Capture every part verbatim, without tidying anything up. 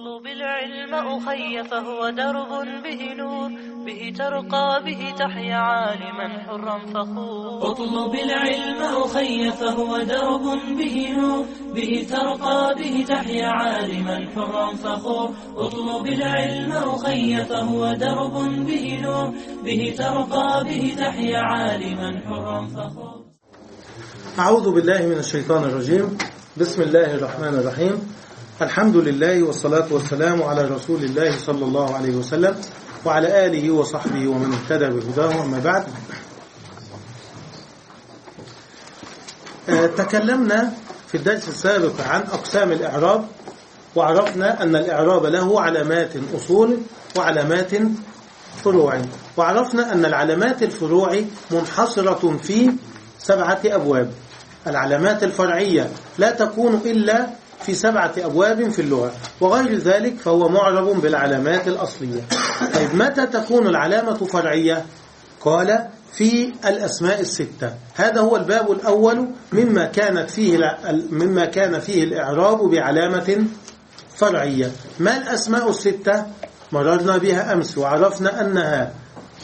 اطلب العلم أخي فهو درب به نور، به ترقى به تحيا عالما حرا فخور. اطلب العلم أخي فهو درب به نور، به ترقى به تحيا عالما حرا فخور. اطلب العلم أخي فهو درب به نور، به ترقى به تحيا عالما حرا فخور. أعوذ بالله من الشيطان الرجيم. بسم الله الرحمن الرحيم. الحمد لله والصلاة والسلام على رسول الله صلى الله عليه وسلم وعلى آله وصحبه ومن اهتدى بهداه. أما بعد، تكلمنا في الدرس السابق عن أقسام الإعراب، وعرفنا أن الإعراب له علامات أصول وعلامات فروع، وعرفنا أن العلامات الفروع منحصرة في سبعة أبواب. العلامات الفرعية لا تكون إلا في سبعة أبواب في اللغة، وغير ذلك فهو معرب بالعلامات الأصلية. طيب، متى تكون العلامة فرعية؟ قال في الأسماء الستة. هذا هو الباب الأول مما كانت فيه مما كان فيه الإعراب بعلامة فرعية. ما الأسماء الستة؟ مررنا بها أمس وعرفنا أنها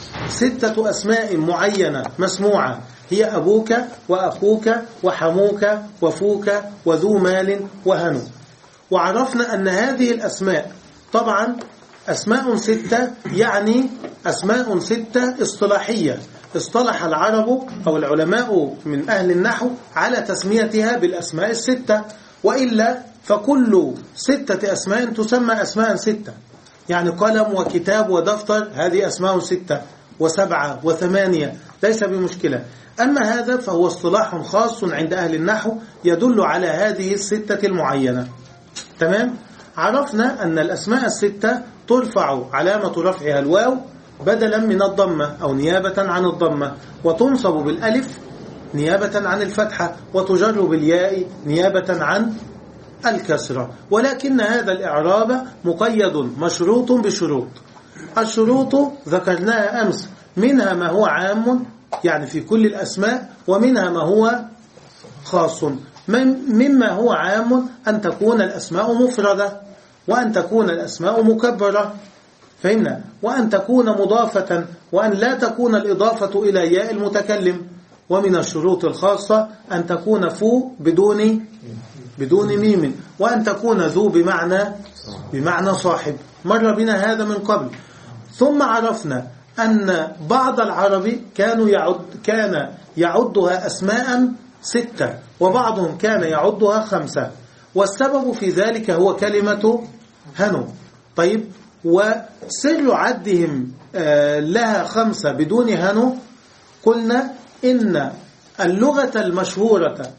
ستة أسماء معينة مسموعة، هي أبوك وأخوك وحموك وفوك وذو مال وهنو. وعرفنا أن هذه الأسماء طبعا أسماء ستة، يعني أسماء ستة اصطلاحية. اصطلح العرب أو العلماء من أهل النحو على تسميتها بالأسماء الستة، وإلا فكل ستة أسماء تسمى أسماء ستة. يعني قلم وكتاب ودفتر، هذه أسماء ستة وسبعة وثمانية، ليس بمشكلة. أما هذا فهو اصطلاح خاص عند أهل النحو يدل على هذه الستة المعينة. تمام؟ عرفنا أن الأسماء الستة ترفع علامة رفعها الواو بدلا من الضمة أو نيابة عن الضمة، وتنصب بالألف نيابة عن الفتحة، وتجر بالياء نيابة عن الكسرة. ولكن هذا الإعراب مقيد مشروط بشروط. الشروط ذكرناها أمس، منها ما هو عام يعني في كل الأسماء، ومنها ما هو خاص. مما هو عام أن تكون الأسماء مفردة، وأن تكون الأسماء مكبرة، فهمنا، وأن تكون مضافة، وأن لا تكون الإضافة إلى ياء المتكلم. ومن الشروط الخاصة أن تكون فو بدون بدون ميم، وأن تكون ذو بمعنى بمعنى صاحب. مر بنا هذا من قبل. ثم عرفنا أن بعض العرب كانوا يعد كان يعدها أسماء ستة، وبعضهم كان يعدها خمسة، والسبب في ذلك هو كلمة هنو. طيب، وسر عدهم لها خمسة بدون هنو، قلنا إن اللغة المشهورة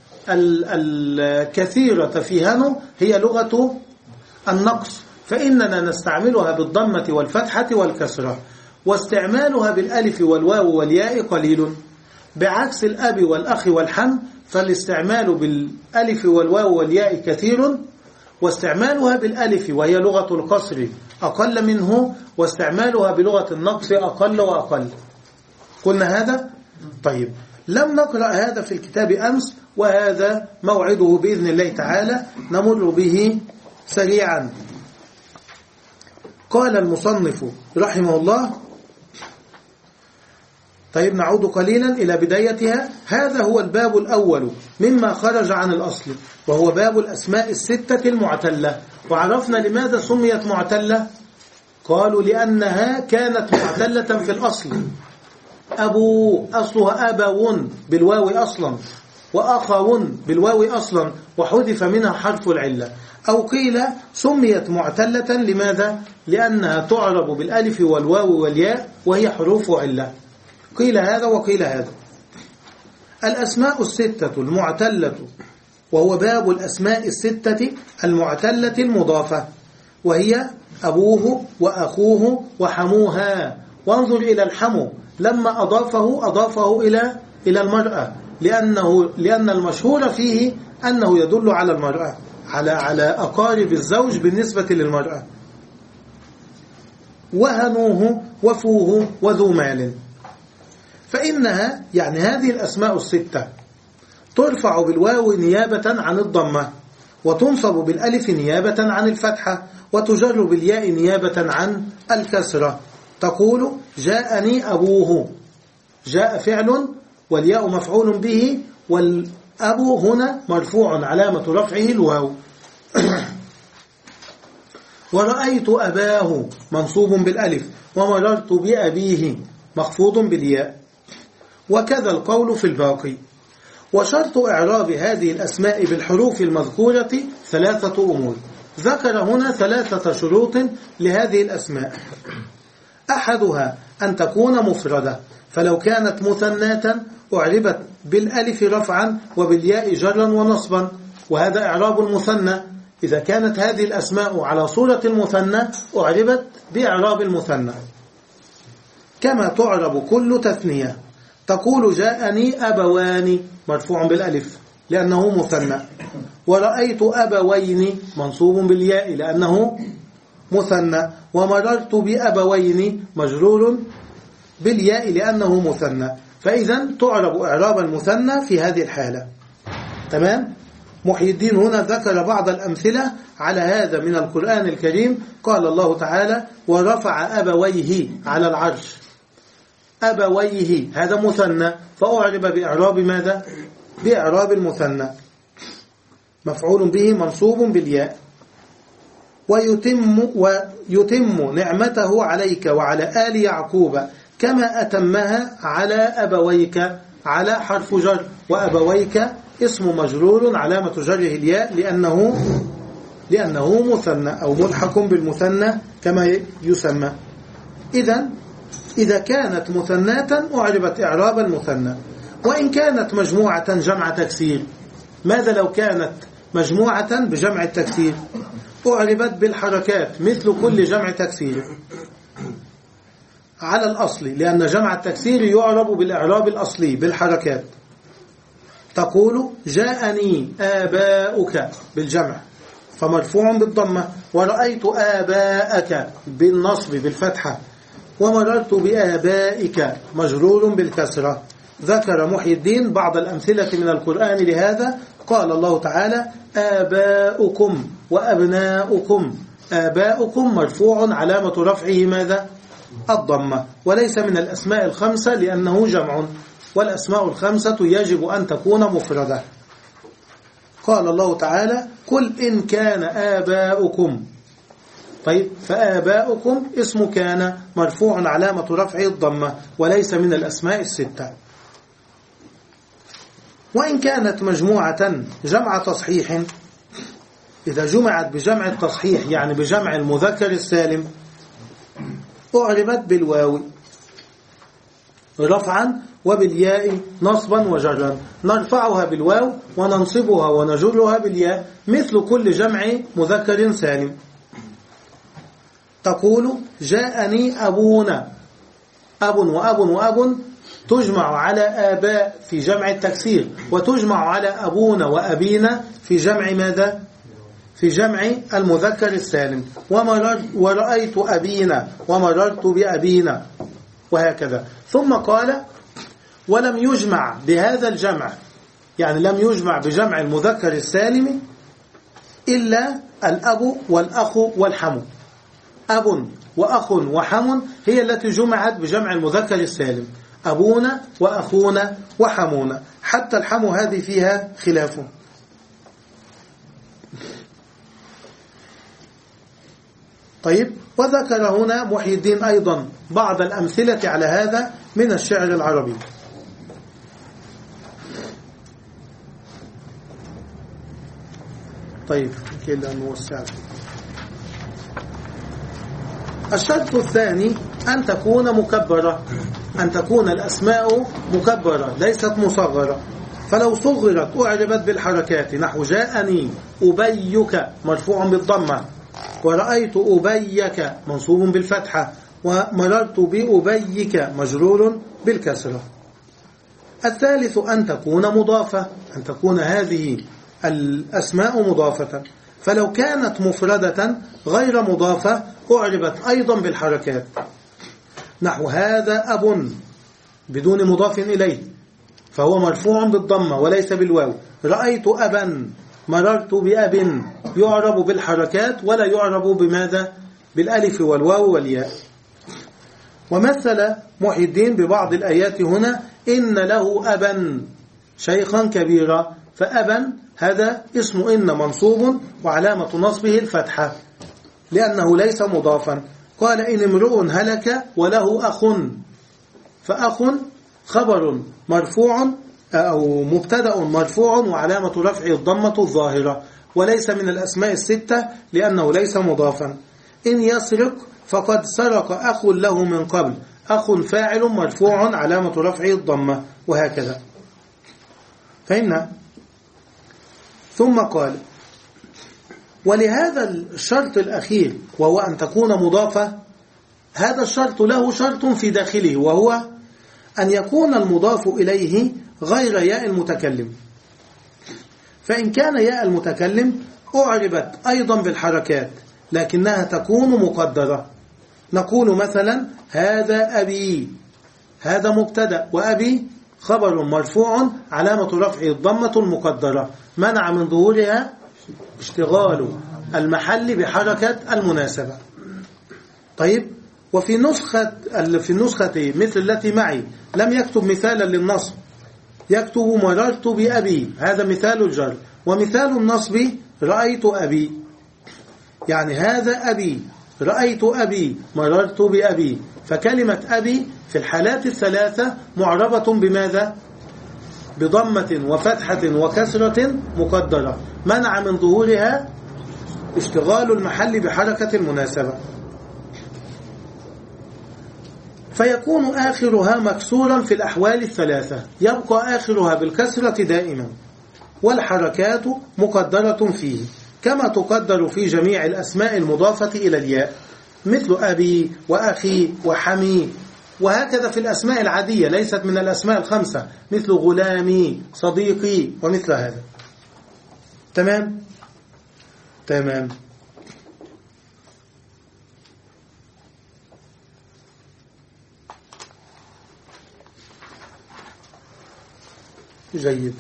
الكثيرة في هنو هي لغة النقص، فإننا نستعملها بالضمة والفتحة والكسرة، واستعمالها بالألف والواو والياء قليل، بعكس الأب والأخ والحم فالاستعمال بالألف والواو والياء كثير، واستعمالها بالألف وهي لغة القصر أقل منه، واستعمالها بلغة النقص أقل وأقل. قلنا هذا؟ طيب، لم نقرأ هذا في الكتاب أمس، وهذا موعده بإذن الله تعالى نمر به سريعا. قال المصنف رحمه الله، طيب نعود قليلا إلى بدايتها. هذا هو الباب الأول مما خرج عن الأصل، وهو باب الأسماء الستة المعتلة. وعرفنا لماذا سميت معتلة؟ قالوا لأنها كانت معتلة في الأصل. أبو أصلها أبو بالواو أصلا، وأخو بالواو أصلا، وحذف منها حرف العلة. أو قيل سميت معتلة لماذا؟ لأنها تعرب بالألف والواو والياء وهي حروف علة. قيل هذا وقيل هذا. الأسماء الستة المعتلة، وهو باب الأسماء الستة المعتلة المضافة، وهي أبوه وأخوه وحموها. وانظر إلى الحمو، لما أضافه أضافه إلى إلى المرأة، لأنه لأن المشهور فيه أنه يدل على المرأة، على على أقارب الزوج بالنسبة للمرأة. وهنوه وفوه وذو مال. فإنها يعني هذه الأسماء الستة ترفع بالواو نيابة عن الضمة، وتنصب بالألف نيابة عن الفتحة، وتجر بالياء نيابة عن الكسرة. تقول جاءني أبوه، جاء فعل والياء مفعول به، والأبو هنا مرفوع علامة رفعه الواو. ورأيت أباه منصوب بالألف، ومررت بأبيه مخفوض بالياء. وكذا القول في الباقي. وشرط إعراب هذه الأسماء بالحروف المذكورة ثلاثة أمور. ذكر هنا ثلاثة شروط لهذه الأسماء. أحدها أن تكون مفردة، فلو كانت مثناة أعربت بالألف رفعا وبالياء جرا ونصبا، وهذا إعراب المثنى. إذا كانت هذه الأسماء على صورة المثنى أعربت بإعراب المثنى، كما تعرب كل تثنية. تقول جاءني أبوان مرفوع بالألف لأنه مثنى، ورأيت أبوين منصوب بالياء لأنه مثنى، ومررت بأبوين مجرور بالياء لأنه مثنى. فإذا تعرب إعراب المثنى في هذه الحالة. تمام؟ محي الدين هنا ذكر بعض الأمثلة على هذا من القرآن الكريم. قال الله تعالى ورفع أبويه على العرش. أبويه هذا مثنى، فأعرب بإعراب ماذا؟ بإعراب المثنى، مفعول به منصوب بالياء. ويتم, ويتم نعمته عليك وعلى آل يعقوب كما أتمها على أبويك، على حرف جر، وأبويك اسم مجرور علامة جره الياء لأنه لأنه مثنى أو ملحق بالمثنى كما يسمى. إذن إذا كانت مثناة أعربت إعراب المثنى. وإن كانت مجموعة جمع تكسير، ماذا لو كانت مجموعة بجمع التكسير؟ أعربت بالحركات مثل كل جمع تكسير على الأصل، لأن جمع التكسير يعرب بالإعراب الأصلي بالحركات. تقول جاءني آباؤك بالجمع فمرفوع بالضمة، ورأيت آباءك بالنصب بالفتحة، ومررت بآبائك مجرور بالكسرة. ذكر محي الدين بعض الأمثلة من القرآن لهذا. قال الله تعالى آباؤكم وأبناؤكم. آباؤكم مرفوع علامة رفعه ماذا؟ الضمة، وليس من الأسماء الخمسة لأنه جمع، والأسماء الخمسة يجب أن تكون مفردة. قال الله تعالى قل إن كان آباؤكم. طيب، فآباؤكم اسم كان مرفوع علامة رفعه الضمة، وليس من الأسماء الستة. وإن كانت مجموعة جمع تصحيح، إذا جمعت بجمع التصحيح يعني بجمع المذكر السالم، أعربت بالواو رفعا وبالياء نصبا وجرا. نرفعها بالواو وننصبها ونجرها بالياء مثل كل جمع مذكر سالم. تقول جاءني أبونا. أب وأب وأب تجمع على آباء في جمع التكسير، وتجمع على أبونا وأبينا في جمع ماذا؟ في جمع المذكر السالم. ومررت ورأيت أبينا ومررت بأبينا، وهكذا. ثم قال ولم يجمع بهذا الجمع، يعني لم يجمع بجمع المذكر السالم إلا الأب والأخ والحم. أب وأخ وحم هي التي جمعت بجمع المذكر السالم، أبونا وأخونا وحمونا، حتى الحم هذه فيها خلاف. طيب، وذكر هنا محي الدين أيضا بعض الأمثلة على هذا من الشعر العربي. طيب، كده نوسع. الشرط الثاني أن تكون مكبرة، أن تكون الأسماء مكبرة ليست مصغرة. فلو صغرت أعربت بالحركات، نحو جاءني أبيك مرفوع بالضمة، ورأيت أبيك منصوب بالفتحة، ومررت بأبيك مجرور بالكسرة. الثالث أن تكون مضافة، أن تكون هذه الأسماء مضافة. فلو كانت مفردة غير مضافة أعربت أيضا بالحركات، نحو هذا أب بدون مضاف إليه فهو مرفوع بالضمة وليس بالواو. رأيت أبا مررت بأب يعرب بالحركات ولا يعرب بماذا؟ بالألف والواو والياء. ومثل محي الدين ببعض الآيات هنا إن له أبا شيخا كبيرا، فأبا هذا اسم إن منصوب وعلامة نصبه الفتحة لأنه ليس مضافا. قال إن امرؤ هلك وله أخ، فأخ خبر مرفوع أو مبتدأ مرفوع وعلامة رفعه الضمة الظاهرة، وليس من الأسماء الستة لأنه ليس مضافا. إن يسرق فقد سرق أخ له من قبل، أخ فاعل مرفوع علامة رفعه الضمة، وهكذا. فهمنا؟ ثم قال ولهذا الشرط الأخير وهو أن تكون مضافة، هذا الشرط له شرط في داخله وهو أن يكون المضاف إليه غير ياء المتكلم. فإن كان ياء المتكلم أعربت أيضا بالحركات لكنها تكون مقدرة. نقول مثلا هذا أبي، هذا مبتدأ وأبي خبر مرفوع علامة رفعه الضمة المقدرة منع من ظهورها اشتغال المحل بحركة المناسبة. طيب، وفي نسخة في النسخة مثل التي معي لم يكتب مثالا للنصب، يكتب مررت بأبي، هذا مثال الجر. ومثال النصب رأيت أبي، يعني هذا أبي، رأيت أبي، مررت بأبي. فكلمة أبي في الحالات الثلاثة معربة بماذا؟ بضمة وفتحة وكسرة مقدرة منع من ظهورها اشتغال المحل بحركة المناسبة، فيكون آخرها مكسورا في الأحوال الثلاثة، يبقى آخرها بالكسرة دائما، والحركات مقدرة فيه كما تقدر في جميع الأسماء المضافة إلى الياء، مثل أبي وأخي وحمي، وهكذا في الأسماء العادية ليست من الأسماء الخمسة، مثل غلامي، صديقي، ومثل هذا. تمام؟ تمام. جيد.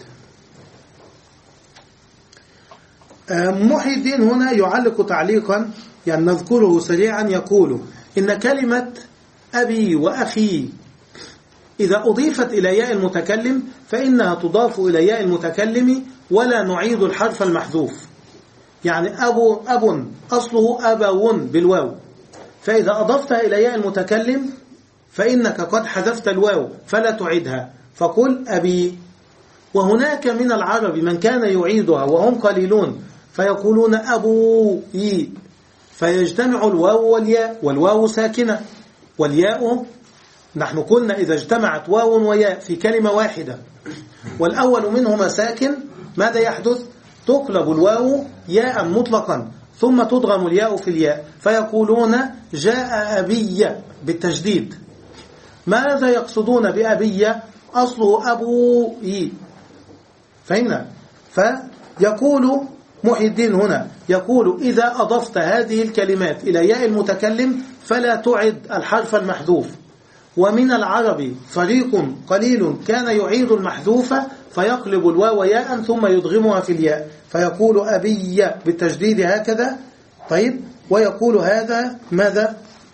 محي الدين هنا يعلق تعليقا يعني نذكره سريعا، يقول إن كلمة أبي وأخي إذا أضيفت إلى ياء المتكلم فإنها تضاف إلى ياء المتكلم ولا نعيد الحرف المحذوف. يعني أبو أب أصله أبون بالواو، فإذا أضفتها إلى ياء المتكلم فإنك قد حذفت الواو فلا تعيدها، فقل أبي. وهناك من العرب من كان يعيدها وهم قليلون فيقولون أبوي، فيجتمع الواو والياء، والواو ساكنة والياء، نحن قلنا إذا اجتمعت واو وياء في كلمة واحدة والأول منهما ساكن ماذا يحدث؟ تقلب الواو ياء مطلقا ثم تضغم الياء في الياء، فيقولون جاء أبي بالتجديد. ماذا يقصدون بأبي؟ أصله أبوي. فهمنا؟ فيقول محي الدين هنا يقول إذا أضفت هذه الكلمات إلى ياء المتكلم فلا تعد الحرف المحذوف. ومن العرب فريق قليل كان يعيد المحذوف فيقلب الواو ياء ثم يدغمها في الياء فيقول أبي بالتجديد هكذا. طيب، ويقول هذا ماذا؟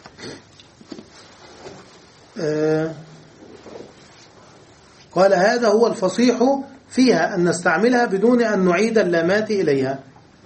آه قال هذا هو الفصيح فيها أن نستعملها بدون أن نعيد اللامات إليها.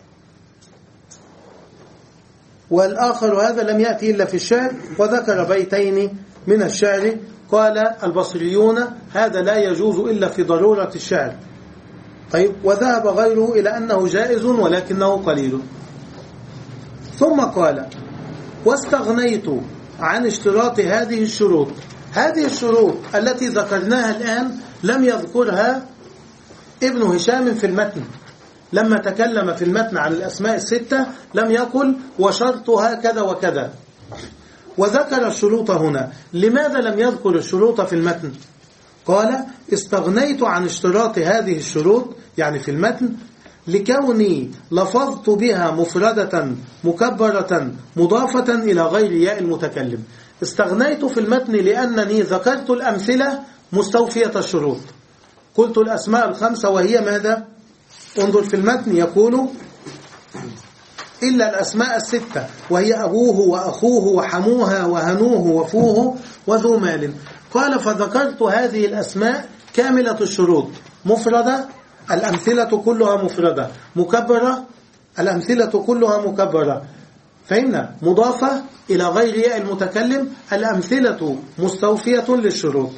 والآخر هذا لم يأتي إلا في الشعر، وذكر بيتين من الشعر. قال البصريون هذا لا يجوز إلا في ضرورة الشعر. طيب، وذهب غيره إلى أنه جائز ولكنه قليل. ثم قال واستغنيت عن اشتراط هذه الشروط. هذه الشروط التي ذكرناها الآن لم يذكرها ابن هشام في المتن، لما تكلم في المتن عن الأسماء الستة لم يقل وشرطها كذا وكذا، وذكر الشروط هنا. لماذا لم يذكر الشروط في المتن؟ قال استغنيت عن اشتراط هذه الشروط يعني في المتن لكوني لفظت بها مفردة مكبرة مضافة إلى غير ياء المتكلم. استغنيت في المتن لأنني ذكرت الأمثلة مستوفية الشروط، قلت الأسماء الخمسة وهي ماذا؟ انظر في المتن يقول إلا الأسماء الستة وهي أبوه وأخوه وحموها وهنوه وفوه وذو مال. قال فذكرت هذه الأسماء كاملة الشروط، مفردة الأمثلة كلها مفردة، مكبرة الأمثلة كلها مكبرة، فهمنا، مضافة إلى غير ياء المتكلم، الأمثلة مستوفية للشروط.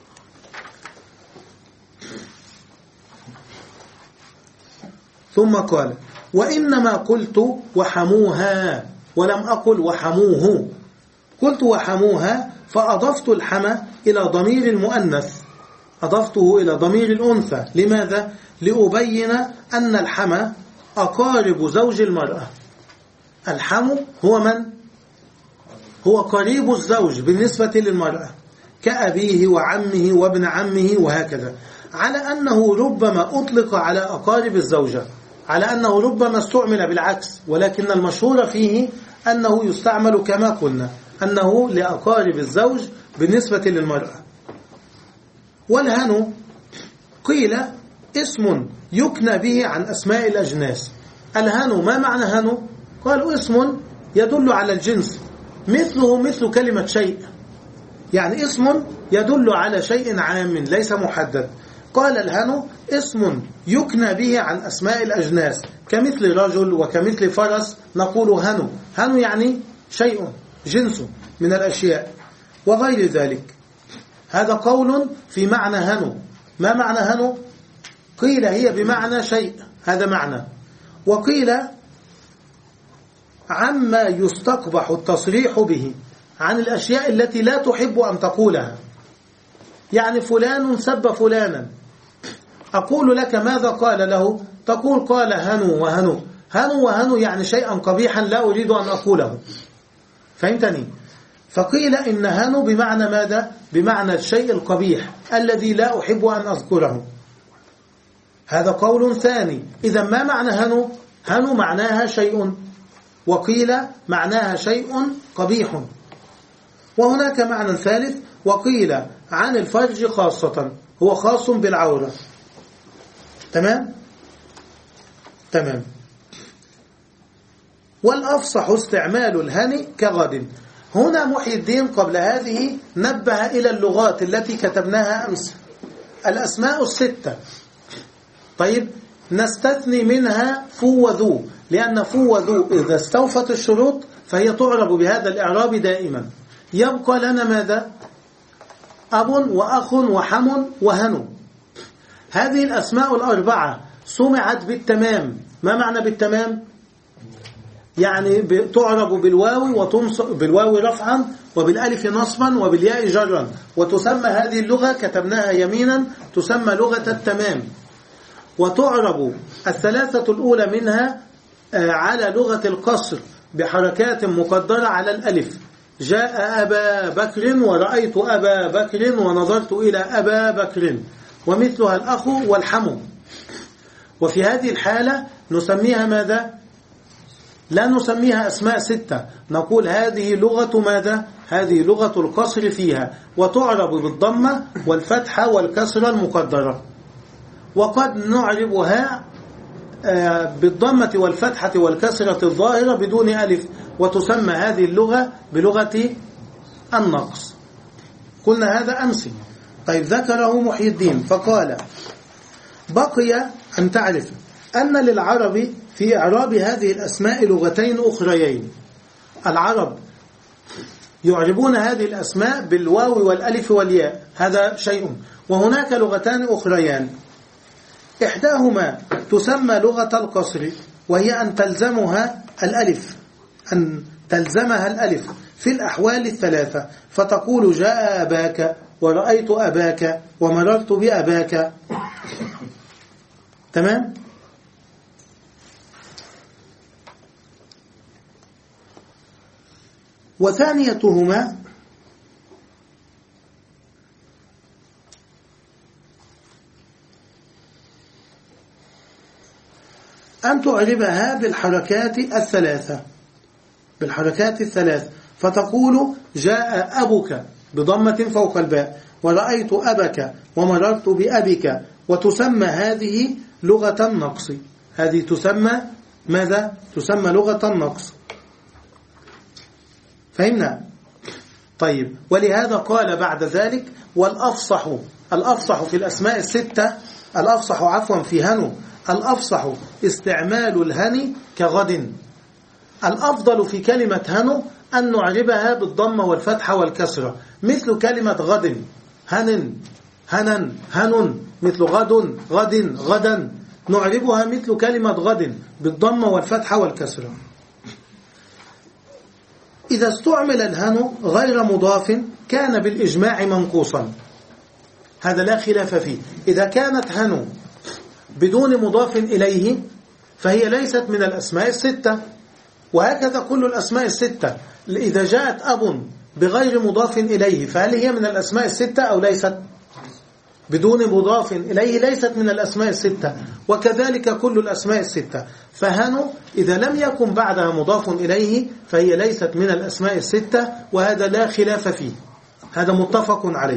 ثم قال وإنما قلت وحموها ولم أقل وحموه، قلت وحموها فأضفت الحمى إلى ضمير المؤنث، أضفته إلى ضمير الأنثى. لماذا؟ لأبين أن الحمى أقارب زوج المرأة. الحمو هو من؟ هو قريب الزوج بالنسبة للمرأة، كأبيه وعمه وابن عمه وهكذا، على أنه ربما أطلق على أقارب الزوجة، على أنه ربما استعمل بالعكس، ولكن المشهور فيه أنه يستعمل كما قلنا أنه لأقارب الزوج بالنسبة للمرأة. والهنو قيل اسم يكنى به عن أسماء الأجناس. الهنو ما معنى هنو؟ قالوا اسم يدل على الجنس، مثله مثل كلمة شيء، يعني اسم يدل على شيء عام ليس محدد. قال الهنو اسم يكنى به عن أسماء الأجناس، كمثل رجل وكمثل فرس نقول هنو. هنو يعني شيء، جنس من الأشياء وغير ذلك. هذا قول في معنى هنو. ما معنى هنو؟ قيل هي بمعنى شيء، هذا معنى. وقيل عما يستقبح التصريح به، عن الأشياء التي لا تحب أن تقولها، يعني فلان سب فلانا، أقول لك ماذا قال له؟ تقول قال هنو وهنو. هنو وهنو يعني شيئا قبيحا لا أريد أن أقوله، فهمتني؟ فقيل إن هنو بمعنى ماذا؟ بمعنى الشيء القبيح الذي لا أحب أن أذكره. هذا قول ثاني. إذا ما معنى هنو؟ هنو معناها شيء، وقيل معناها شيء قبيح. وهناك معنى ثالث، وقيل عن الفرج خاصة، هو خاص بالعورة. تمام؟ تمام. والأفصح استعمال الهني كغد. هنا محي الدين قبل هذه نبه إلى اللغات التي كتبناها أمس، الأسماء الستة. طيب نستثني منها فو وذو، لأن فو وذو إذا استوفت الشروط فهي تعرب بهذا الإعراب دائما. يبقى لنا ماذا؟ أب وأخ وحم وهنو. هذه الأسماء الأربعة سمعت بالتمام. ما معنى بالتمام؟ يعني تعرب بالواو وتنصب بالواو رفعا وبالالف نصبا وبالياء جرا، وتسمى هذه اللغة كتبناها يمينا تسمى لغة التمام. وتعرب الثلاثة الأولى منها على لغة القصر بحركات مقدرة على الألف، جاء أبا بكر ورأيت أبا بكر ونظرت إلى أبا بكر، ومثلها الأخ والحم. وفي هذه الحالة نسميها ماذا؟ لا نسميها أسماء ستة، نقول هذه لغة ماذا؟ هذه لغة القصر فيها، وتعرب بالضمة والفتحة والكسرة المقدرة. وقد نعربها بالضمة والفتحة والكسرة الظاهرة بدون ألف، وتسمى هذه اللغة بلغة النقص. قلنا هذا أمس. طيب ذكره محي الدين فقال بقي أن تعرف أن للعرب في إعراب هذه الأسماء لغتين أخريين. العرب يعربون هذه الأسماء بالواو والألف والياء، هذا شيء. وهناك لغتان أخريان، إحداهما تسمى لغة القصر، وهي أن تلزمها الألف، أن تلزمها الألف في الأحوال الثلاثة، فتقول جاء أباك ورأيت أباك ومررت بأباك. تمام؟ وثانيتهما أن تعربها بالحركات الثلاثة، بالحركات الثلاث، فتقول جاء أبك بضمة فوق الباء ورأيت أبك ومررت بأبك، وتسمى هذه لغة النقص. هذه تسمى ماذا؟ تسمى لغة النقص. فهمنا؟ طيب، ولهذا قال بعد ذلك والأفصح، الأفصح في الأسماء الستة، الأفصح عفوا في هنو، الأفصح استعمال الهن كغد. الأفضل في كلمة هنو أن نعربها بالضمة والفتحة والكسرة، مثل كلمة غد، هن، هنن، هن، مثل غد، غد، غدا، نعربها مثل كلمة غد بالضمة والفتحة والكسرة. إذا استعمل الهن غير مضاف كان بالإجماع منقوصا، هذا لا خلاف فيه. إذا كانت هن بدون مضاف إليه فهي ليست من الأسماء الستة، وهكذا كل الأسماء الستة. إذا جاءت أب بغير مضاف إليه فهل هي من الأسماء الستة أو ليست؟ بدون مضاف إليه ليست من الأسماء الستة، وكذلك كل الأسماء الستة. فهن إذا لم يكن بعدها مضاف إليه فهي ليست من الأسماء الستة، وهذا لا خلاف فيه، هذا متفق عليه.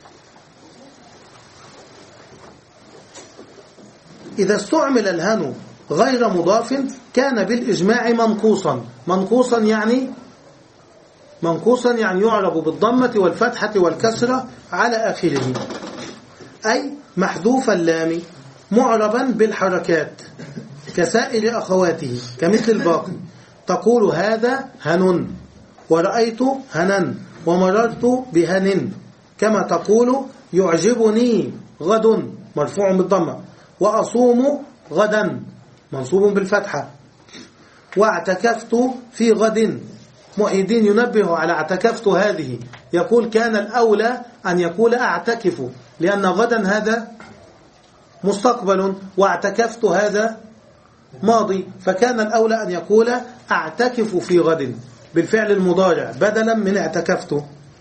إذا استعمل الهن غير مضاف كان بالإجماع منقوصا. منقوصا يعني منقوصا يعني يعرب بالضمة والفتحة والكسرة على آخره، أي محذوف اللام معربا بالحركات كسائر أخواته، كمثل الباقي. تقول هذا هن، ورأيت هنن، ومررت بهن، كما تقول يعجبني غد مرفوع بالضمة، وأصوم غدا منصوب بالفتحة، واعتكفت في غد. محي الدين ينبه على اعتكفت هذه، يقول كان الأولى أن يقول أعتكف، لأن غدا هذا مستقبل واعتكفت هذا ماضي، فكان الأولى أن يقول أعتكف في غد بالفعل المضارع بدلا من اعتكفت.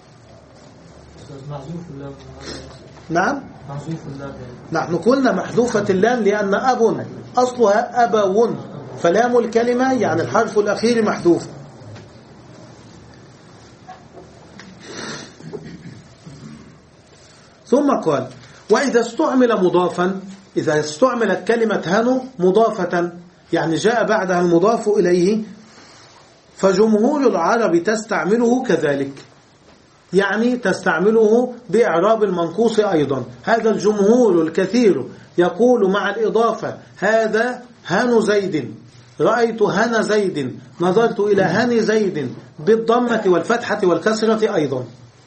نعم، نحن قلنا محذوفة اللام لأن أب أصلها أبو، فلام الكلمة يعني الحرف الأخير محذوف. ثم قال وإذا استعمل مضافا، إذا استعملت كلمة هنو مضافة يعني جاء بعدها المضاف إليه، فجمهور العرب تستعمله كذلك، يعني تستعمله بإعراب المنقوص أيضا. هذا الجمهور الكثير يقول مع الإضافة هذا هن زيد، رأيت هن زيد، نظرت إلى هن زيد بالضمة والفتحة والكسرة أيضا.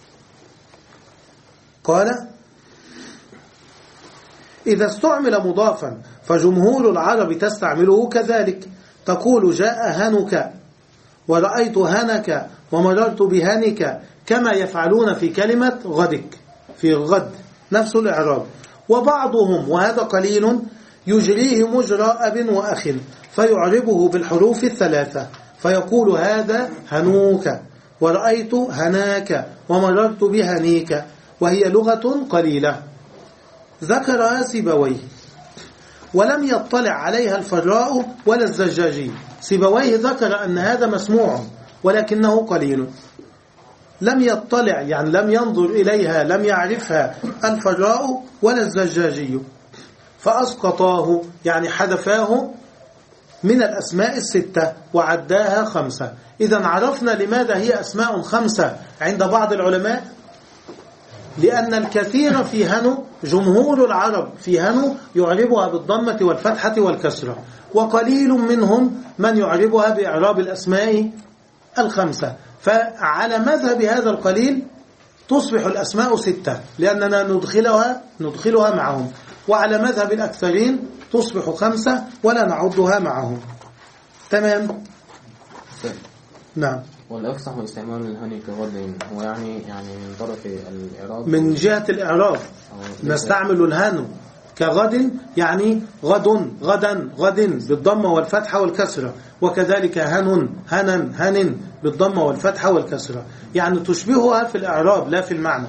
قال إذا استعمل مضافا فجمهور العرب تستعمله كذلك، تقول جاء هنك، ورأيت هنك، ومررت بهنك، كما يفعلون في كلمة غدك في غد، نفس الإعراب. وبعضهم وهذا قليل يجريه مجرى أب وأخ فيعربه بالحروف الثلاثة، فيقول هذا هنوك، ورأيت هناك، ومررت بهنيك، وهي لغة قليلة ذكرها سيبويه، ولم يطلع عليها الفراء ولا الزجاجي. سيبويه ذكر أن هذا مسموع ولكنه قليل، لم يطلع يعني لم ينظر إليها، لم يعرفها الفراء ولا الزجاجي، فأسقطاه يعني حذفاه من الأسماء الستة وعداها خمسة. إذن عرفنا لماذا هي أسماء خمسة عند بعض العلماء، لأن الكثير في هنو، جمهور العرب في هنو يعربها بالضمة والفتحة والكسرة، وقليل منهم من يعربها بإعراب الأسماء الخمسة. فعلى مذهب هذا القليل تصبح الأسماء ستة لأننا ندخلها, ندخلها معهم، وعلى مذهب الأكثرين تصبح خمسة ولا نعدها معهم. تمام. نعم. والأفصح استعمال الهني كغد هو يعني يعني من طرف الإعراب، من جهة الإعراب نستعمل الهن كغد يعني غد غدا غد بالضمة والفتحة والكسرة، وكذلك هن هنن هنن بالضمة والفتحة والكسرة، يعني تشبهها في الإعراب لا في المعنى.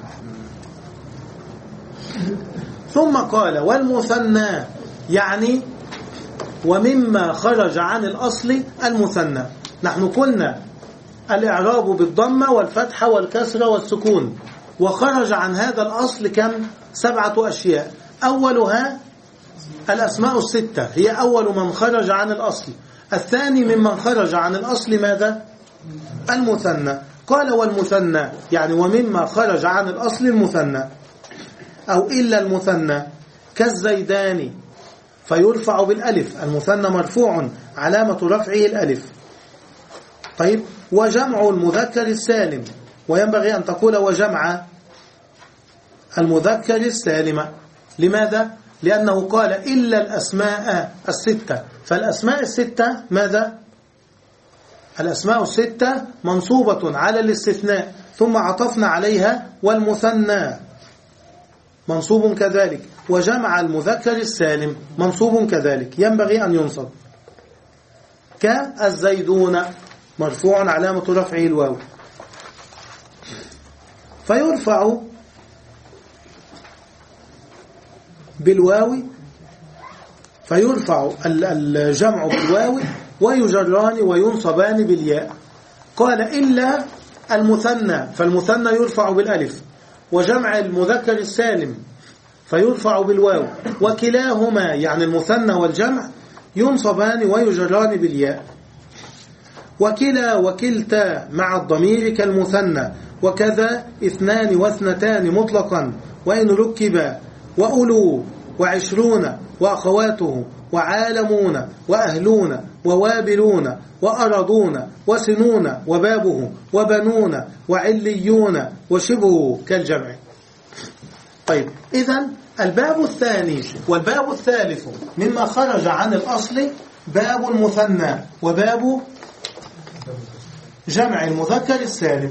ثم قال والمثنى يعني ومما خرج عن الأصل المثنى. نحن قلنا الإعراب بالضمة والفتحة والكسرة والسكون، وخرج عن هذا الأصل كم؟ سبعة أشياء. أولها الأسماء الستة هي أول من خرج عن الأصل. الثاني ممن خرج عن الأصل ماذا؟ المثنى. قال والمثنى يعني ومما خرج عن الأصل المثنى أو إلا المثنى كالزيدان فيرفع بالألف، المثنى مرفوع علامة رفعه الألف. طيب وجمع المذكر السالم، وينبغي أن تقول وجمع المذكر السالم. لماذا؟ لأنه قال إلا الأسماء الستة، فالأسماء الستة ماذا؟ الأسماء الستة منصوبة على الاستثناء ثم عطفنا عليها والمثنى منصوب كذلك، وجمع المذكر السالم منصوب كذلك ينبغي أن ينصب. كالزيدون مرفوع علامة رفعه الواو، فيرفع بالواو، فيرفع الجمع بالواو ويجران وينصبان بالياء. قال إلا المثنى فالمثنى يرفع بالألف، وجمع المذكر السالم فيرفع بالواو، وكلاهما يعني المثنى والجمع ينصبان ويجران بالياء. وكلا وكلتا مع الضمير كالمثنى، وكذا اثنان واثنتان مطلقا وإن ركبا، وأولو وعشرون وأخواته وعالمون وأهلون ووابلون وأرضون وسنون وبابه وبنون وعليون وشبهه كالجمع. طيب إذن الباب الثاني والباب الثالث مما خرج عن الأصل باب المثنى وباب جمع المذكر السالم.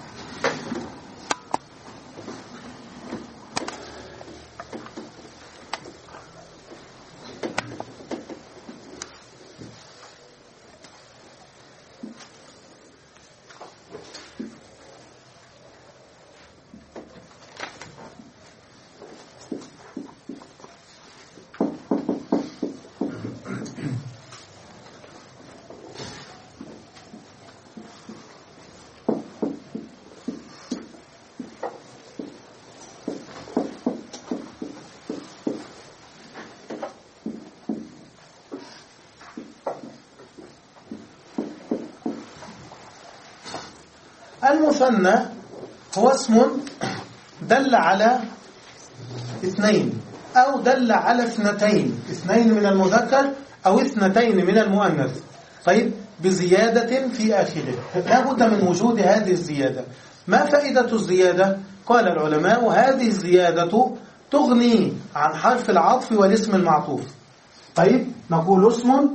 المثنى هو اسم دل على اثنين أو دل على اثنتين، اثنين من المذكر أو اثنتين من المؤنث. طيب بزيادة في آخره، لا بد من وجود هذه الزيادة. ما فائدة الزيادة؟ قال العلماء هذه الزيادة تغني عن حرف العطف والاسم المعطوف. طيب نقول اسم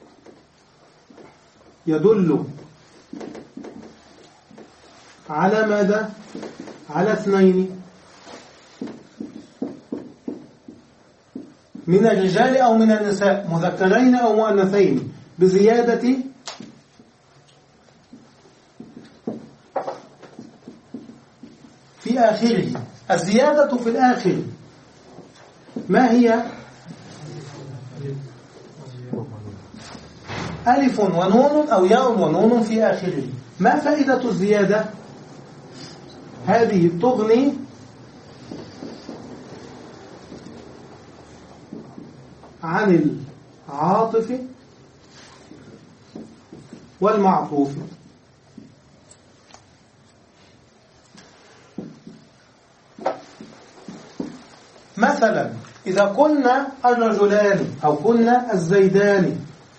يدل على ماذا؟ على اثنين من الرجال أو من النساء، مذكرين أو مؤنثين، بزيادة في آخره. الزيادة في الآخر ما هي؟ ألف ونون أو ياء ونون في آخره. ما فائدة الزيادة؟ هذه تغني عن العاطف والمعطوف. مثلا إذا كنا الرجلان أو كنا الزيدان،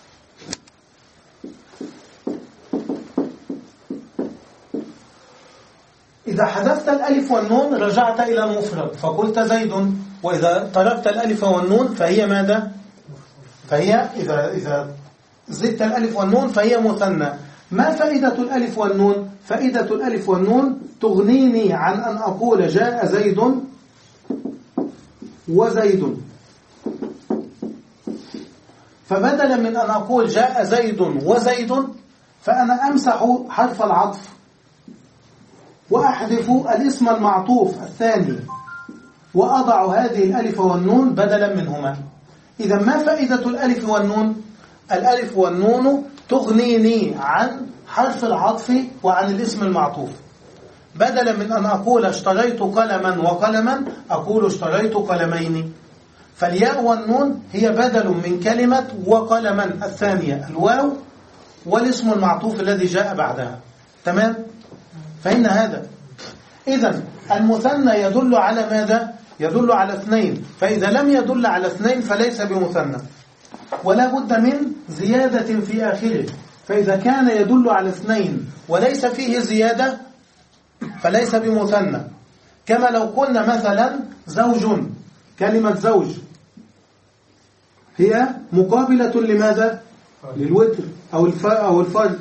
إذا حذفت الألف والنون رجعت إلى المفرد فقلت زيد، وإذا تركت الألف والنون فهي ماذا؟ فهي إذا إذا زدت الألف والنون فهي مثنى. ما فائدة الألف والنون؟ فائدة الألف والنون تغنيني عن أن أقول جاء زيد وزيد، فبدلا من أن أقول جاء زيد وزيد فأنا أمسح حرف العطف وأحذف الاسم المعطوف الثاني وأضع هذه الألف والنون بدلا منهما. إذا ما فائدة الألف والنون؟ الألف والنون تغنيني عن حرف العطف وعن الاسم المعطوف. بدلا من أن أقول اشتريت قلما وقلما أقول اشتريت قلمين. فالياء والنون هي بدل من كلمة وقلما الثانية الواو والاسم المعطوف الذي جاء بعدها. تمام؟ فإن هذا إذن المثنى يدل على ماذا؟ يدل على اثنين، فإذا لم يدل على اثنين فليس بمثنى، ولا بد من زيادة في آخره. فإذا كان يدل على اثنين وليس فيه زيادة فليس بمثنى. كما لو قلنا مثلا زوج، كلمة زوج هي مقابلة لماذا؟ للوتر أو أو الفرد.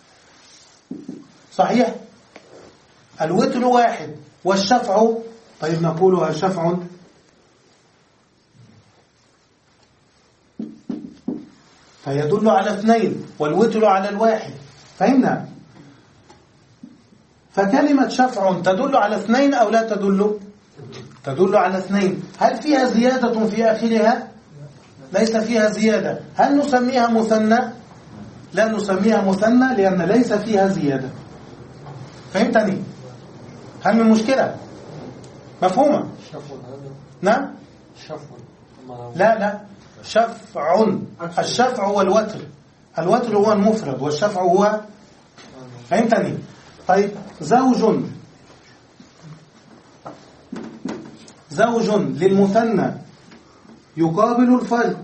صحيح؟ الوتر واحد والشفع، طيب نقولها شفع، فيدل على اثنين والوتر على الواحد. فهمنا؟ فكلمة شفع تدل على اثنين أو لا تدل؟ تدل على اثنين. هل فيها زيادة في آخرها؟ ليس فيها زيادة. هل نسميها مثنى؟ لا نسميها مثنى لأن ليس فيها زيادة. فهمتني؟ هل من مشكلة؟ مفهومة؟ نعم؟ لا لا، شفع. الشفع هو الوتر، الوتر هو المفرد والشفع هو. فهمتني؟ طيب زوج، زوج للمثنى يقابل الفرد،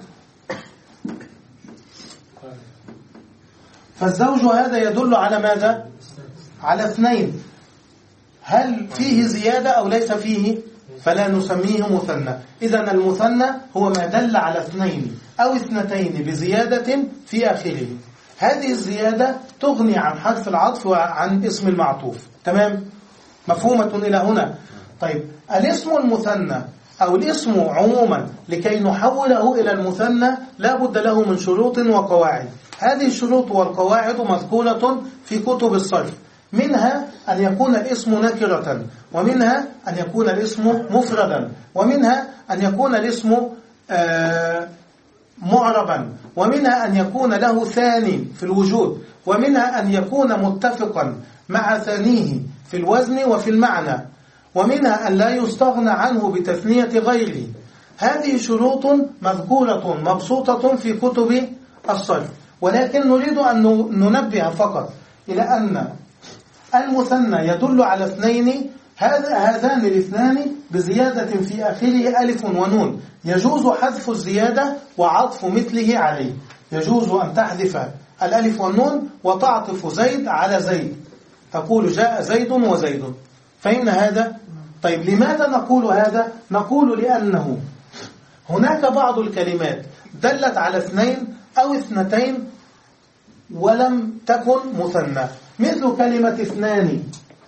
فالزوج هذا يدل على ماذا؟ على اثنين. هل فيه زيادة أو ليس فيه؟ فلا نسميه مثنى. إذن المثنى هو ما دل على اثنين أو اثنتين بزيادة في آخره. هذه الزيادة تغني عن حرف العطف وعن اسم المعطوف. تمام؟ مفهومة إلى هنا؟ طيب الاسم المثنى أو الاسم عموما لكي نحوله إلى المثنى لا بد له من شروط وقواعد. هذه الشروط والقواعد مذكورة في كتب الصرف. منها أن يكون الاسم نكرة، ومنها أن يكون الاسم مفردا، ومنها أن يكون الاسم آه معربا، ومنها أن يكون له ثاني في الوجود، ومنها أن يكون متفقا مع ثانيه في الوزن وفي المعنى، ومنها أن لا يستغنى عنه بتثنية غيره. هذه شروط مذكورة مبسوطة في كتب الصرف، ولكن نريد أن ننبه فقط إلى أن المثنى يدل على اثنين، هذا هذان الاثنان بزيادة في آخره ألف ونون، يجوز حذف الزيادة وعطف مثله عليه. يجوز أن تحذف الألف والنون وتعطف زيد على زيد، تقول جاء زيد وزيد. فإن هذا؟ طيب لماذا نقول هذا؟ نقول لأنه هناك بعض الكلمات دلت على اثنين أو اثنتين ولم تكن مثنى، مثل كلمة اثنان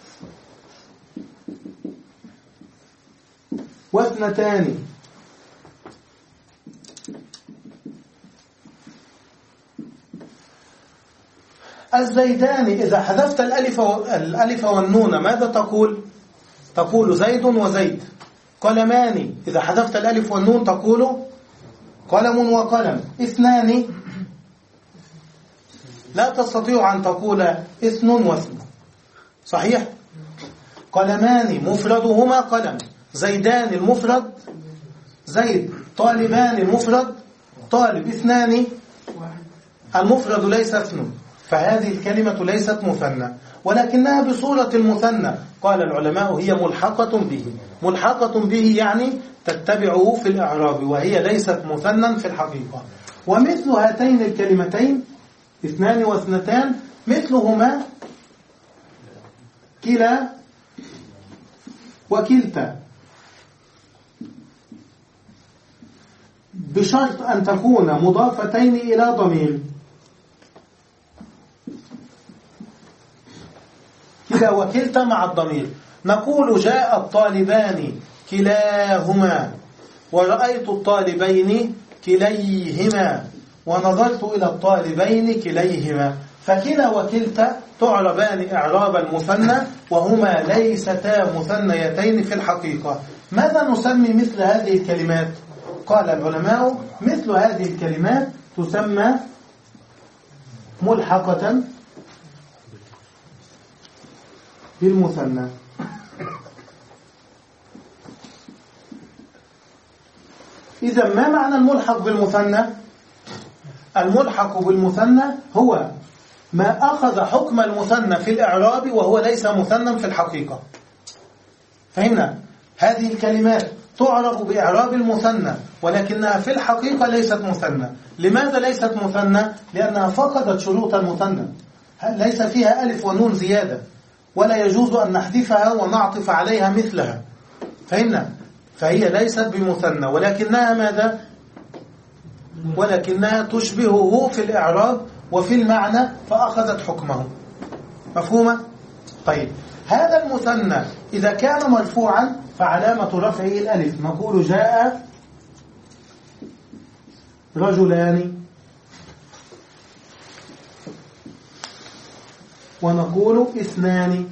واثنتان. الزيدان إذا حذفت الألف الألف والنون ماذا تقول؟ تقول زيد وزيد. قلمان إذا حذفت الألف والنون تقول قلم وقلم. اثنان لا تستطيع أن تقول اثن واثن. صحيح؟ قلمان مفردهما قلم، زيدان المفرد زيد، طالبان المفرد طالب. اثنان المفرد ليس اثن، فهذه الكلمة ليست مثنى، ولكنها بصورة المثنى. قال العلماء هي ملحقة به. ملحقة به يعني تتبعه في الإعراب، وهي ليست مثنى في الحقيقة. ومثل هاتين الكلمتين اثنان واثنتان مثلهما كلا وكلتا، بشرط أن تكون مضافتين إلى ضمير. كلا وكلتا مع الضمير. نقول جاء الطالبان كلاهما، ورأيت الطالبين كليهما، ونظرت إلى الطالبين كليهما. فكلا وكلتا تعربان إعراب المثنى، وهما ليستا مثنيتين في الحقيقة. ماذا نسمي مثل هذه الكلمات؟ قال العلماء مثل هذه الكلمات تسمى ملحقة بالمثنى. إذا ما معنى الملحق بالمثنى؟ الملحق بالمثنى هو ما أخذ حكم المثنى في الإعراب وهو ليس مثنى في الحقيقة. فهمنا؟ هذه الكلمات تعرب بإعراب المثنى ولكنها في الحقيقة ليست مثنى. لماذا ليست مثنى؟ لأنها فقدت شروط المثنى، ليس فيها ألف ونون زيادة، ولا يجوز أن نحذفها ونعطف عليها مثلها. فهمنا؟ فهي ليست بمثنى ولكنها ماذا؟ ولكنها تشبهه في الإعراب وفي المعنى فأخذت حكمه. مفهومة؟ طيب، هذا المثنى إذا كان مرفوعا فعلامة رفعه الألف. نقول جاء رجلان، ونقول اثنان.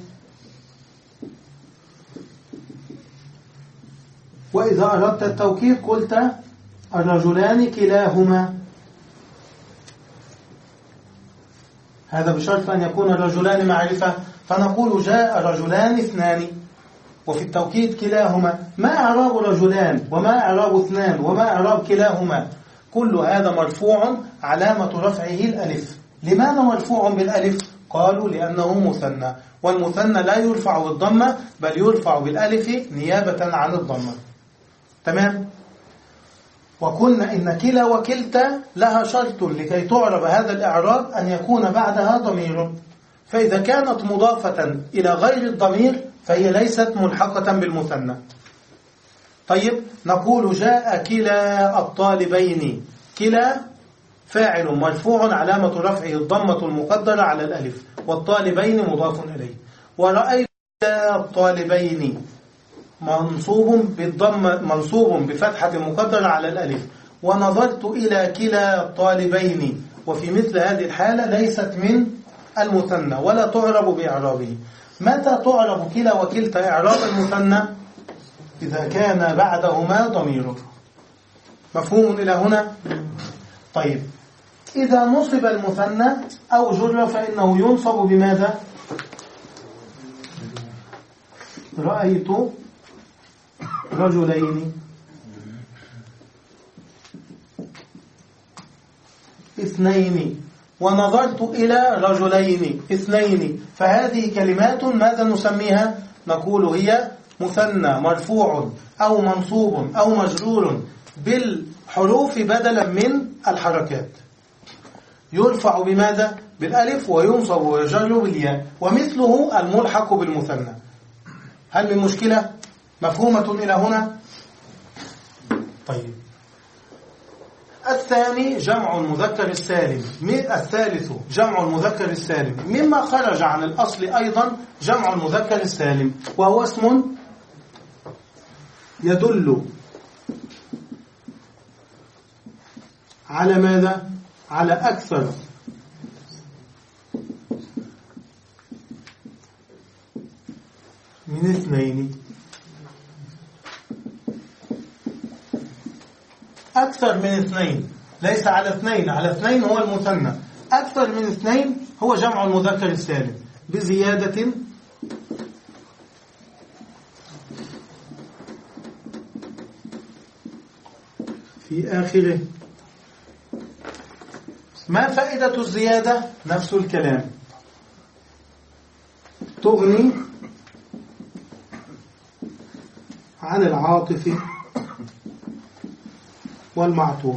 وإذا أردت التوكيد قلت الرجلان كلاهما، هذا بشرط أن يكون الرجلان معرفة، فنقول جاء رجلان اثنان. وفي التوكيد كلاهما. ما إعراب رجلان وما إعراب اثنان وما إعراب كلاهما؟ كل هذا مرفوع علامة رفعه الألف. لماذا مرفوع بالألف؟ قالوا لأنه مثنى، والمثنى لا يرفع بالضمة بل يرفع بالألف نيابة عن الضمة. تمام؟ وقلنا إن كلا وكلتا لها شرط لكي تعرب هذا الإعراب أن يكون بعدها ضمير، فإذا كانت مضافة إلى غير الضمير فهي ليست ملحقة بالمثنى. طيب، نقول جاء كلا الطالبين. كلا فاعل مرفوع علامة رفعه الضمة المقدرة على الألف، والطالبين مضاف إليه. ورأيت الطالبين منصوب بالضمة، منصوب بفتحة مقدرة على الألف. ونظرت إلى كلا الطالبين، وفي مثل هذه الحالة ليست من المثنى ولا تعرب بإعرابه. متى تعرب كلا وكلتا إعراب المثنى؟ إذا كان بعدهما ضمير. مفهوم إلى هنا؟ طيب، إذا نصب المثنى أو جر فإنه ينصب بماذا؟ رأيت رجلين اثنين، ونظرت إلى رجلين اثنين. فهذه كلمات ماذا نسميها؟ نقول هي مثنى مرفوع أو منصوب أو مجرور بالحروف بدلا من الحركات. يرفع بماذا؟ بالألف، وينصب ويجر بالياء، ومثله الملحق بالمثنى. هل من مشكلة؟ مفهومة إلى هنا؟ طيب، الثاني جمع المذكر السالم. الثالث جمع المذكر السالم، مما خرج عن الأصل أيضا جمع المذكر السالم، وهو اسم يدل على ماذا؟ على أكثر من اثنين. أكثر من اثنين، ليس على اثنين، على اثنين هو المثنى. أكثر من اثنين هو جمع المذكر السالم بزيادة في آخره. ما فائدة الزيادة؟ نفس الكلام، تغني عن العاطف والمعطوف.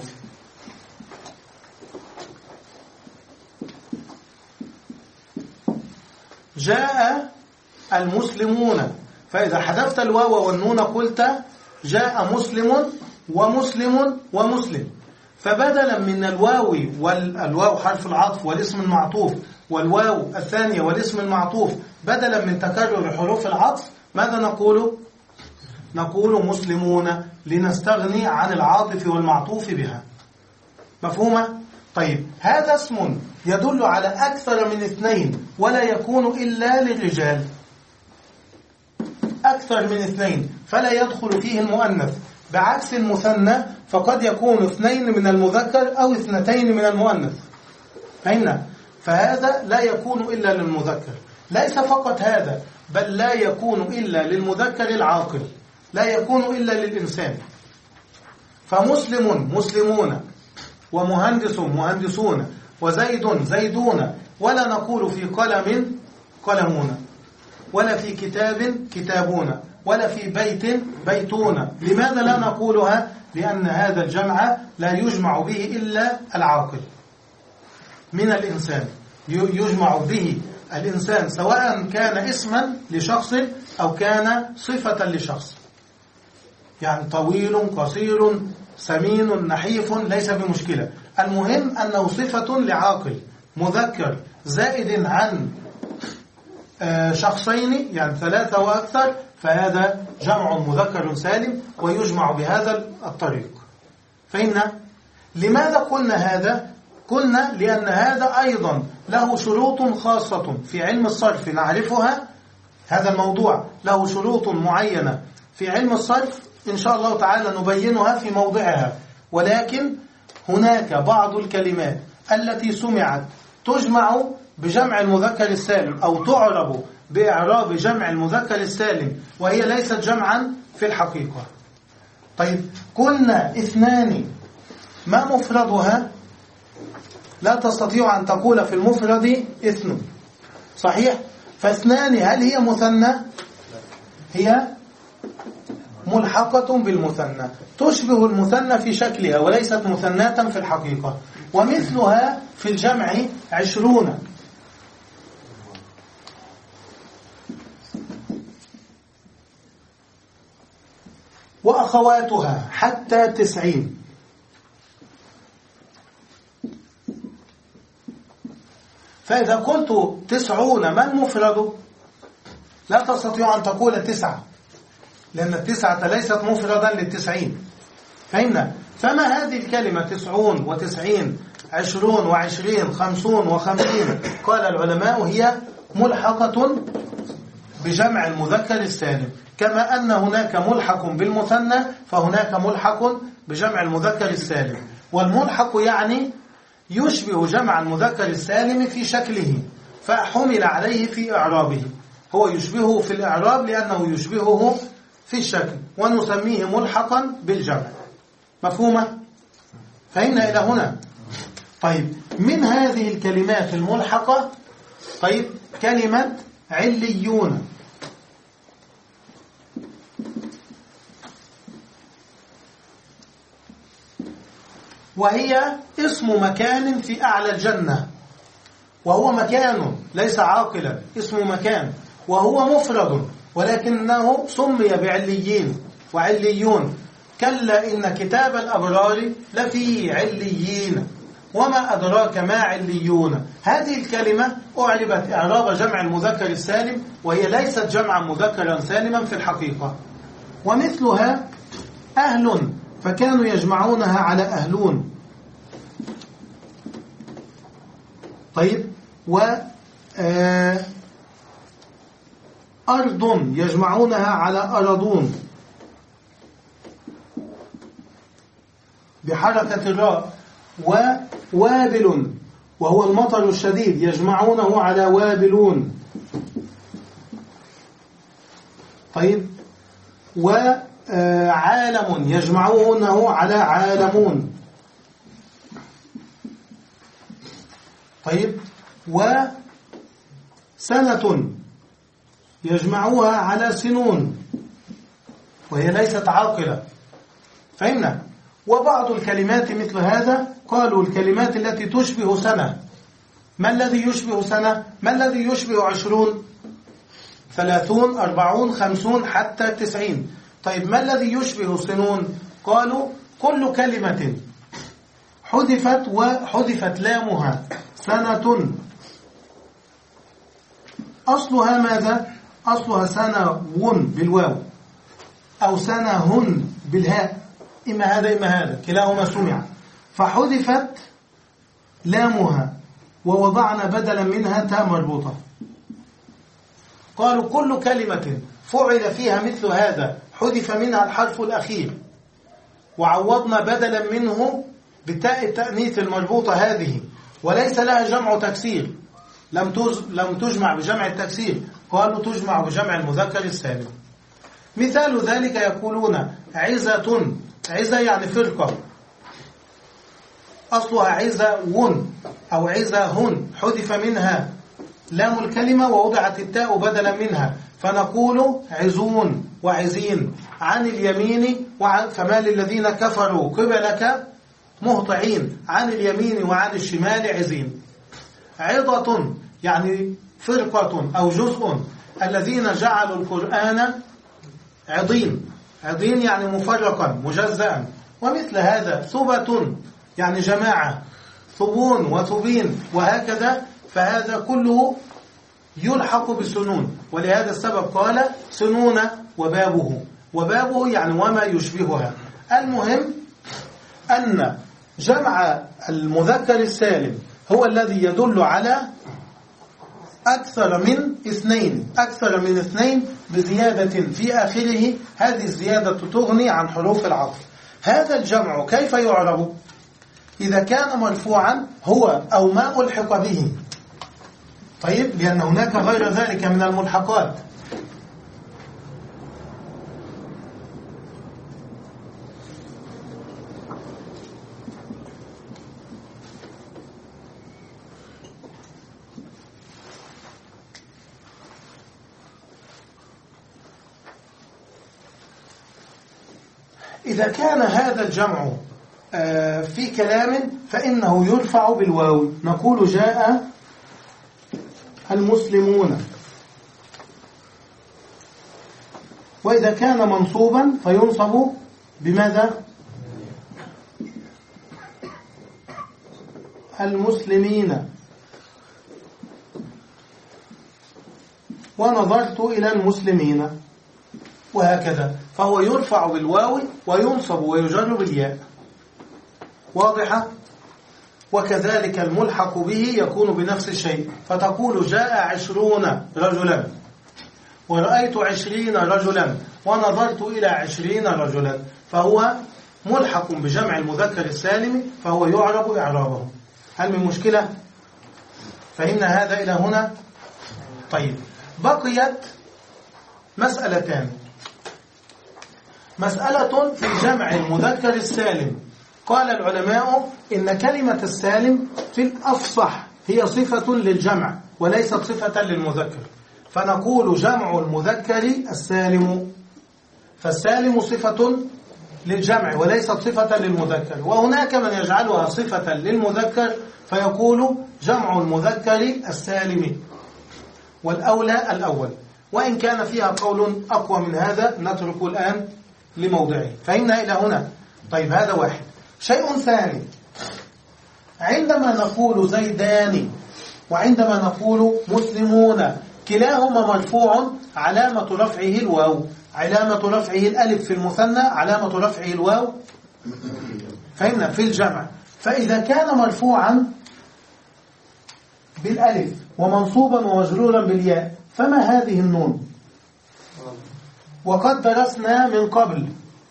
جاء المسلمون، فإذا حذفت الواو والنون قلت جاء مسلم ومسلم ومسلم. فبدلا من الواو والواو حرف العطف والاسم المعطوف، والواو الثانية والاسم المعطوف، بدلا من تكرر حروف العطف ماذا نقول؟ نقول مسلمون، لنستغني عن العاطف والمعطوف بها. مفهومة؟ طيب، هذا اسم يدل على أكثر من اثنين ولا يكون إلا للرجال. أكثر من اثنين فلا يدخل فيه المؤنث، بعكس المثنى فقد يكون اثنين من المذكر أو اثنتين من المؤنث. فهمنا؟ فهذا لا يكون إلا للمذكر. ليس فقط هذا، بل لا يكون إلا للمذكر العاقل، لا يكون إلا للإنسان. فمسلم مسلمون، ومهندس مهندسون، وزيد زيدون، ولا نقول في قلم قلمون، ولا في كتاب كتابون، ولا في بيت بيتون. لماذا لا نقولها؟ لأن هذا الجمع لا يجمع به إلا العاقل من الإنسان، يجمع به الإنسان سواء كان اسما لشخص أو كان صفة لشخص، يعني طويل قصير سمين نحيف ليس بمشكلة، المهم أنه صفة لعاقل مذكر زائد عن شخصين يعني ثلاثة وأكثر، فهذا جمع مذكر سالم ويجمع بهذا الطريق. فهمنا؟ لماذا قلنا هذا؟ قلنا لأن هذا أيضا له شروط خاصة في علم الصرف نعرفها. هذا الموضوع له شروط معينة في علم الصرف إن شاء الله تعالى نبينها في موضعها، ولكن هناك بعض الكلمات التي سمعت تجمع بجمع المذكر السالم أو تعرب بإعراب جمع المذكر السالم وهي ليست جمعا في الحقيقة. طيب قلنا اثنان ما مفردها؟ لا تستطيع أن تقول في المفرد اثن، صحيح؟ فاثنان هل هي مثنى؟ هي ملحقة بالمثنى، تشبه المثنى في شكلها وليست مثناة في الحقيقة. ومثلها في الجمع عشرون، وأخواتها حتى تسعين. فإذا قلت تسعون ما المفرد؟ لا تستطيع أن تقول تسعة، لأن التسعة ليست مفردا للتسعين. فهمنا؟ فما هذه الكلمة تسعون وتسعين عشرون وعشرين خمسون وخمسين؟ قال العلماء هي ملحقة بجمع المذكر السالم، كما أن هناك ملحق بالمثنى فهناك ملحق بجمع المذكر السالم. والملحق يعني يشبه جمع المذكر السالم في شكله فحمل عليه في إعرابه، هو يشبهه في الإعراب لأنه يشبهه في الشكل، ونسميه ملحقا بالجمع. مفهومة؟ فهمنا إلى هنا؟ طيب من هذه الكلمات الملحقة طيب كلمة عليون، وهي اسم مكان في أعلى الجنة، وهو مكان ليس عاقلا، اسم مكان، وهو مفرد ولكنه سمي بعليين وعليون. كلا إن كتاب الأبرار لفي عليين وما أدراك ما عليون. هذه الكلمة أعربت إعراب جمع المذكر السالم وهي ليست جمعا مذكرا سالما في الحقيقة. ومثلها أهل، فكانوا يجمعونها على أهلون. طيب و أرض يجمعونها على أرضون بحركة الراء. ووابل وهو المطر الشديد يجمعونه على وابلون. طيب وعالم يجمعونه على عالمون. طيب وسنة يجمعوها على سنون وهي ليست عاقلة. فهمنا؟ وبعض الكلمات مثل هذا قالوا الكلمات التي تشبه سنة. ما الذي يشبه سنة؟ ما الذي يشبه عشرون؟ ثلاثون أربعون خمسون حتى تسعين. طيب ما الذي يشبه سنون؟ قالوا كل كلمة حذفت وحذفت لامها سنة، أصلها ماذا؟ أصلها سنون بالواو أو سنهن بالهاء، إما هذا إما هذا كلاهما سمع، فحذفت لامها ووضعنا بدلا منها تاء مربوطة. قالوا كل كلمة فعل فيها مثل هذا حذف منها الحرف الأخير وعوضنا بدلا منه بتاء التأنيث المربوطة هذه وليس لها جمع تكسير، لم لم تجمع بجمع التكسير، قالوا تجمع بجمع المذكر السالم. مثال ذلك يقولون عزة، عزة يعني فرقة، أصلها عزة أو عزة، حذف منها لام الكلمة ووضعت التاء بدلا منها، فنقول عزون وعزين. عن اليمين وعن فما للذين كفروا قبلك مهطعين، عن اليمين وعن الشمال عزين. عضة يعني فرقة أو جزء، الذين جعلوا القرآن عضين، عضين يعني مفرقا مجزأ. ومثل هذا ثبة يعني جماعة، ثبون وثبين وهكذا، فهذا كله يلحق بسنون، ولهذا السبب قال سنون وبابه، وبابه يعني وما يشبهها. المهم أن جمع المذكر السالم هو الذي يدل على أكثر من اثنين، أكثر من اثنين بزيادة في آخره، هذه الزيادة تغني عن حروف العطف. هذا الجمع كيف يعرب؟ إذا كان مرفوعا هو أو ما ألحق به، طيب، لأن هناك غير ذلك من الملحقات. إذا كان هذا الجمع في كلام فإنه يرفع بالواو، نقول جاء المسلمون. وإذا كان منصوبا فينصب بماذا؟ المسلمين. ونظرت إلى المسلمين، وهكذا، فهو يرفع بالواو وينصب ويجر بالياء. واضحة؟ وكذلك الملحق به يكون بنفس الشيء، فتقول جاء عشرون رجلا، ورأيت عشرين رجلا، ونظرت إلى عشرين رجلا، فهو ملحق بجمع المذكر السالم، فهو يعرب إعرابه. هل من مشكلة؟ فهمنا هذا إلى هنا؟ طيب، بقيت مسألتان. مسألة في جمع المذكر السالم، قال العلماء إن كلمة السالم في الأفصح هي صفة للجمع وليست صفة للمذكر، فنقول جمع المذكر السالم، فالسالم صفة للجمع وليست صفة للمذكر. وهناك من يجعلها صفة للمذكر فيقول جمع المذكر السالم، والأولى الأول، وإن كان فيها قول أقوى من هذا نترك الآن لموضعه. فهمنا إلى هنا؟ طيب، هذا واحد. شيء ثاني، عندما نقول زيدان وعندما نقول مسلمون كلاهما مرفوع، علامة رفعه الواو، علامة رفعه الألف في المثنى، علامة رفعه الواو. فهمنا؟ في الجمع. فإذا كان مرفوعا بالألف ومنصوبا ومجرورا بالياء، فما هذه النون؟ وقد درسنا من قبل،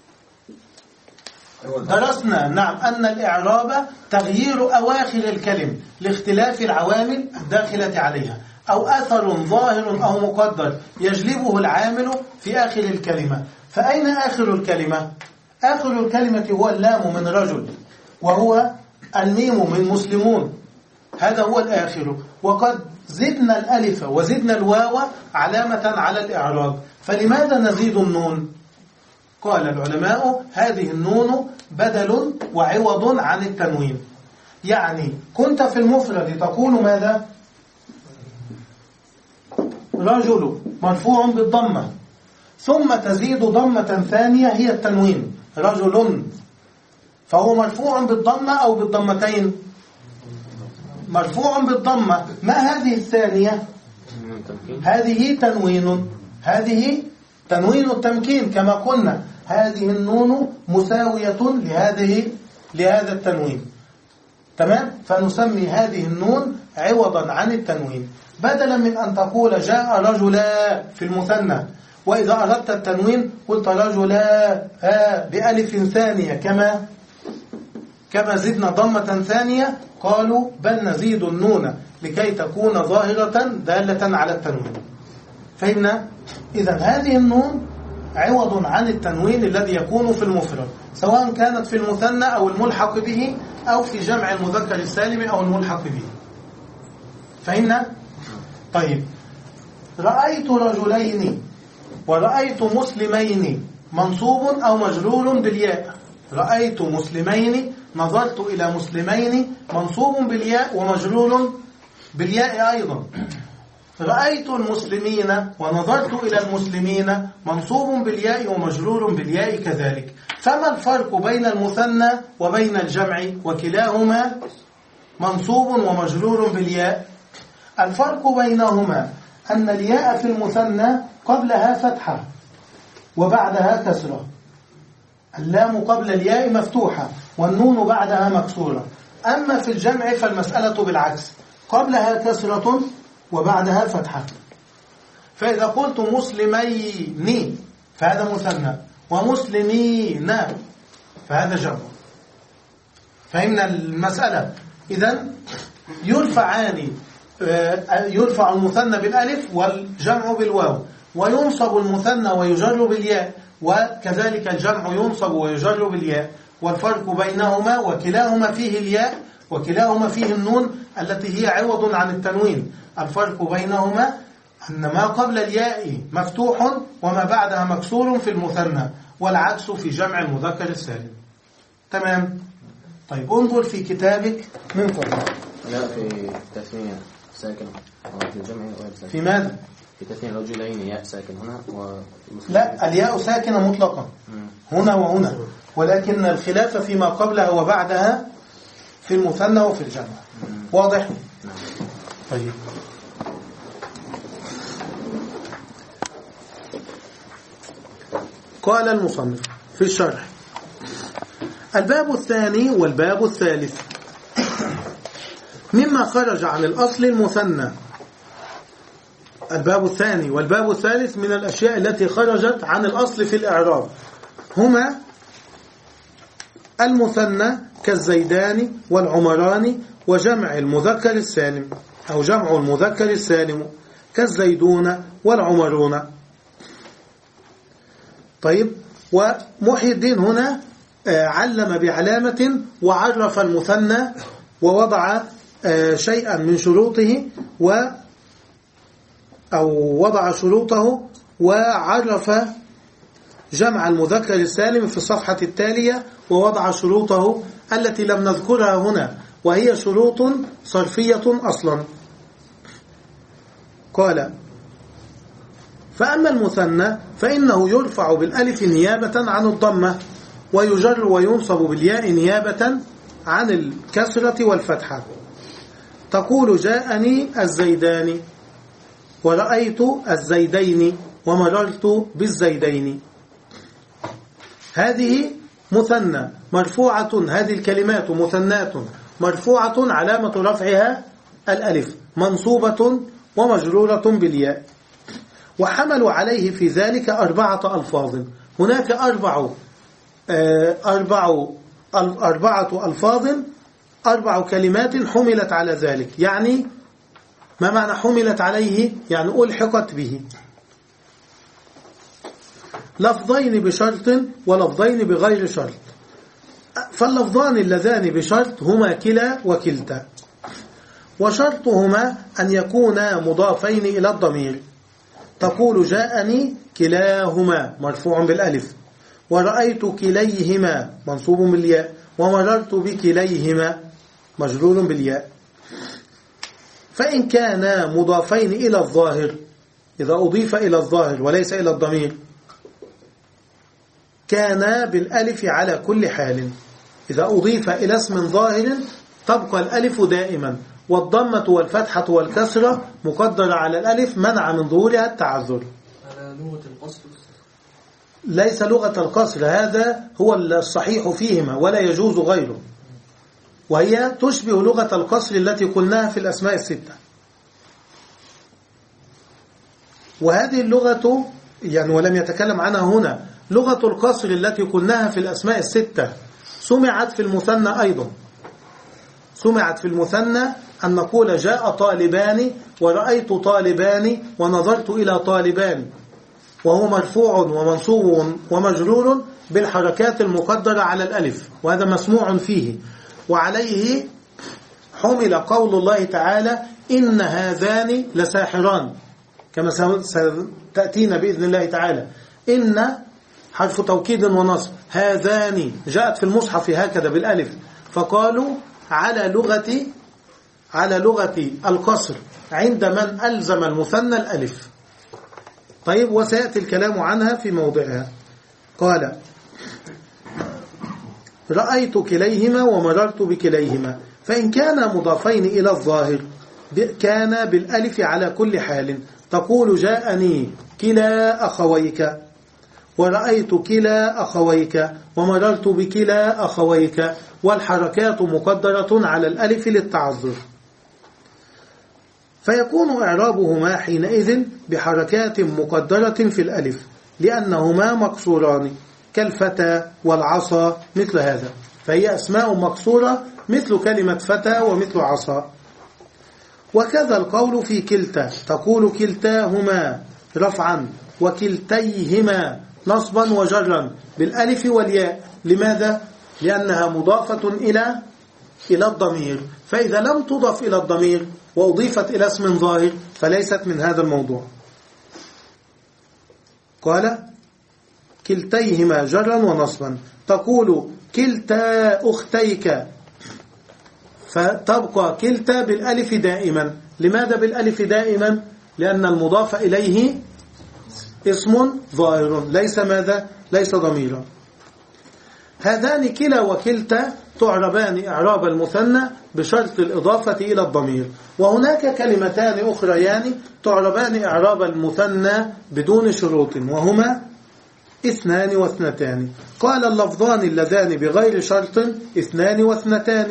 درسنا نعم أن الإعراب تغيير أواخر الكلم لاختلاف العوامل الداخلة عليها، أو أثر ظاهر أو مقدر يجلبه العامل في آخر الكلمة. فأين آخر الكلمة؟ آخر الكلمة هو اللام من رجل، وهو الميم من مسلمون، هذا هو الآخر. وقد زدنا الألف وزدنا الواو علامة على الإعراب، فلماذا نزيد النون؟ قال العلماء هذه النون بدل وعوض عن التنوين. يعني كنت في المفرد تقول ماذا؟ رجل مرفوع بالضمة، ثم تزيد ضمة ثانية هي التنوين، رجل، فهو مرفوع بالضمة أو بالضمتين؟ مرفوع بالضمة. ما هذه الثانية؟ هذه تنوين، هذه تنوين التمكين كما قلنا، هذه النون مساوية لهذه لهذا التنوين، تمام؟ فنسمي هذه النون عوضا عن التنوين، بدلا من أن تقول جاء رجلا في المثنى، وإذا أردت التنوين قلت رجلا بألف ثانية، كما كما زدنا ضمة ثانية، قالوا بل نزيد النون لكي تكون ظاهرة دالة على التنوين. فهمنا؟ إذن هذه النون عوض عن التنوين الذي يكون في المفرد، سواء كانت في المثنى أو الملحق به أو في جمع المذكر السالم أو الملحق به. فهمنا؟ طيب، رأيت رجلين ورأيت مسلمين منصوب أو مجرور بالياء. رأيت مسلمين، نظرت إلى مسلمين، منصوب بالياء ومجرور بالياء أيضا. رأيت المسلمين ونظرت إلى المسلمين، منصوب بالياء ومجرور بالياء كذلك. فما الفرق بين المثنى وبين الجمع وكلاهما منصوب ومجرور بالياء؟ الفرق بينهما أن الياء في المثنى قبلها فتحة وبعدها كسرة، اللام قبل الياء مفتوحة والنون بعدها مكسورة. أما في الجمع فالمسألة بالعكس، قبلها كسرة وبعدها فتحة. فإذا قلت مسلمين فهذا مثنى، ومسلمين فهذا جمع. فهمنا المسألة؟ إذن يرفعان، يرفع المثنى بالألف والجمع بالواو، وينصب المثنى ويجر بالياء، وكذلك الجمع ينصب ويجر بالياء. والفرق بينهما وكلاهما فيه الياء وكلاهما فيه النون التي هي عوض عن التنوين. الفرق بينهما أن ما قبل الياء مفتوح وما بعدها مكسور في المثنى، والعكس في جمع المذكر السالم. تمام؟ طيب، انظر في كتابك من فضلك. لا، في التثنية ساكن في الجمع غير ساكن. في ماذا؟ في تثنية الرجلين ياء ساكن هنا و... لا، الياء ساكنة مطلقا هنا وهنا، ولكن الخلاف فيما قبلها وبعدها في المثنى وفي الجمع. واضح؟ طيب، قال المصنف في الشرح: الباب الثاني والباب الثالث مما خرج عن الأصل المثنى. الباب الثاني والباب الثالث من الأشياء التي خرجت عن الأصل في الإعراب هما المثنى كالزيدان والعمران، وجمع المذكر السالم أو جمع المذكر السالم كالزيدون والعمرون. طيب، ومحي الدين هنا علم بعلامة وعرف المثنى ووضع شيئا من شروطه و أو وضع شروطه وعرف جمع المذكر السالم في الصفحة التالية، ووضع شروطه التي لم نذكرها هنا، وهي شروط صرفية أصلا. قال: فأما المثنى فإنه يرفع بالألف نيابة عن الضمة، ويجر وينصب بالياء نيابة عن الكسرة والفتحة. تقول: جاءني الزيدان، ورأيت الزيدين، ومررت بالزيدين. هذه مثنى مرفوعة، هذه الكلمات مثنات مرفوعة علامة رفعها الألف، منصوبة ومجرورة بالياء. وحملوا عليه في ذلك أربعة ألفاظ. هناك أربع أربع أربعة ألفاظ، أربع كلمات حملت على ذلك. يعني ما معنى حملت عليه؟ يعني ألحقت به. لفظين بشرط ولفظين بغير شرط. فاللفظان اللذان بشرط هما كلا وكلتا، وشرطهما أن يكونا مضافين إلى الضمير. تقول: جاءني كلاهما مرفوع بالألف، ورأيت كليهما منصوب بالياء، ومررت بكليهما مجرور بالياء. فإن كانا مضافين إلى الظاهر، إذا أضيف إلى الظاهر وليس إلى الضمير، كانا بالألف على كل حال. إذا أضيف إلى اسم ظاهر تبقى الألف دائما، والضمة والفتحة والكسرة مقدرة على الألف منع من ظهورها التعذر. على لغة القصر؟ ليس لغة القصر، هذا هو الصحيح فيهما ولا يجوز غيره، وهي تشبه لغة القصر التي قلناها في الأسماء الستة. وهذه اللغة يعني ولم يتكلم عنها هنا، لغة القصر التي قلناها في الأسماء الستة سمعت في المثنى أيضا. سمعت في المثنى أن نقول: جاء طالبان، ورأيت طالبان، ونظرت إلى طالبان. وهو مرفوع ومنصوب ومجرور بالحركات المقدرة على الألف، وهذا مسموع فيه. وعليه حمل قول الله تعالى إن هذان لساحران، كما ستأتينا بإذن الله تعالى. إن حرف توكيد ونصب، هذان جاءت في المصحف هكذا بالألف، فقالوا على لغة على لغة القصر عند من ألزم المثنى الألف. طيب، وسيأتي الكلام عنها في موضعها. قال رأيت كليهما ومررت بكليهما، فإن كان مضافين إلى الظاهر كان بالألف على كل حال. تقول جاءني كلا أخويك، ورأيت كلا أخويك، ومررت بكلا أخويك، والحركات مقدرة على الألف للتعذر، فيكون إعرابهما حينئذ بحركات مقدرة في الألف لأنهما مكسوران كالفتى والعصا مثل هذا، فهي أسماء مكسورة مثل كلمة فتى ومثل عصا. وكذا القول في كلتا، تقول كلتاهما رفعا وكلتيهما نصبا وجرا بالألف والياء. لماذا؟ لأنها مضافة إلى إلى الضمير، فإذا لم تضف إلى الضمير وأضيفت إلى اسم ظاهر فليست من هذا الموضوع. قال كلتيهما جرا ونصبا. تقول كلتا أختيك، فتبقى كلتا بالألف دائما. لماذا بالألف دائما؟ لأن المضاف إليه اسم ظاهر ليس ماذا؟ ليس ضميرا. هذان كلا وكلتا تعربان إعراب المثنى بشرط الإضافة إلى الضمير. وهناك كلمتان أخريان تعربان إعراب المثنى بدون شروط، وهما اثنان واثنتان. قال اللفظان اللذان بغير شرط اثنان واثنتان.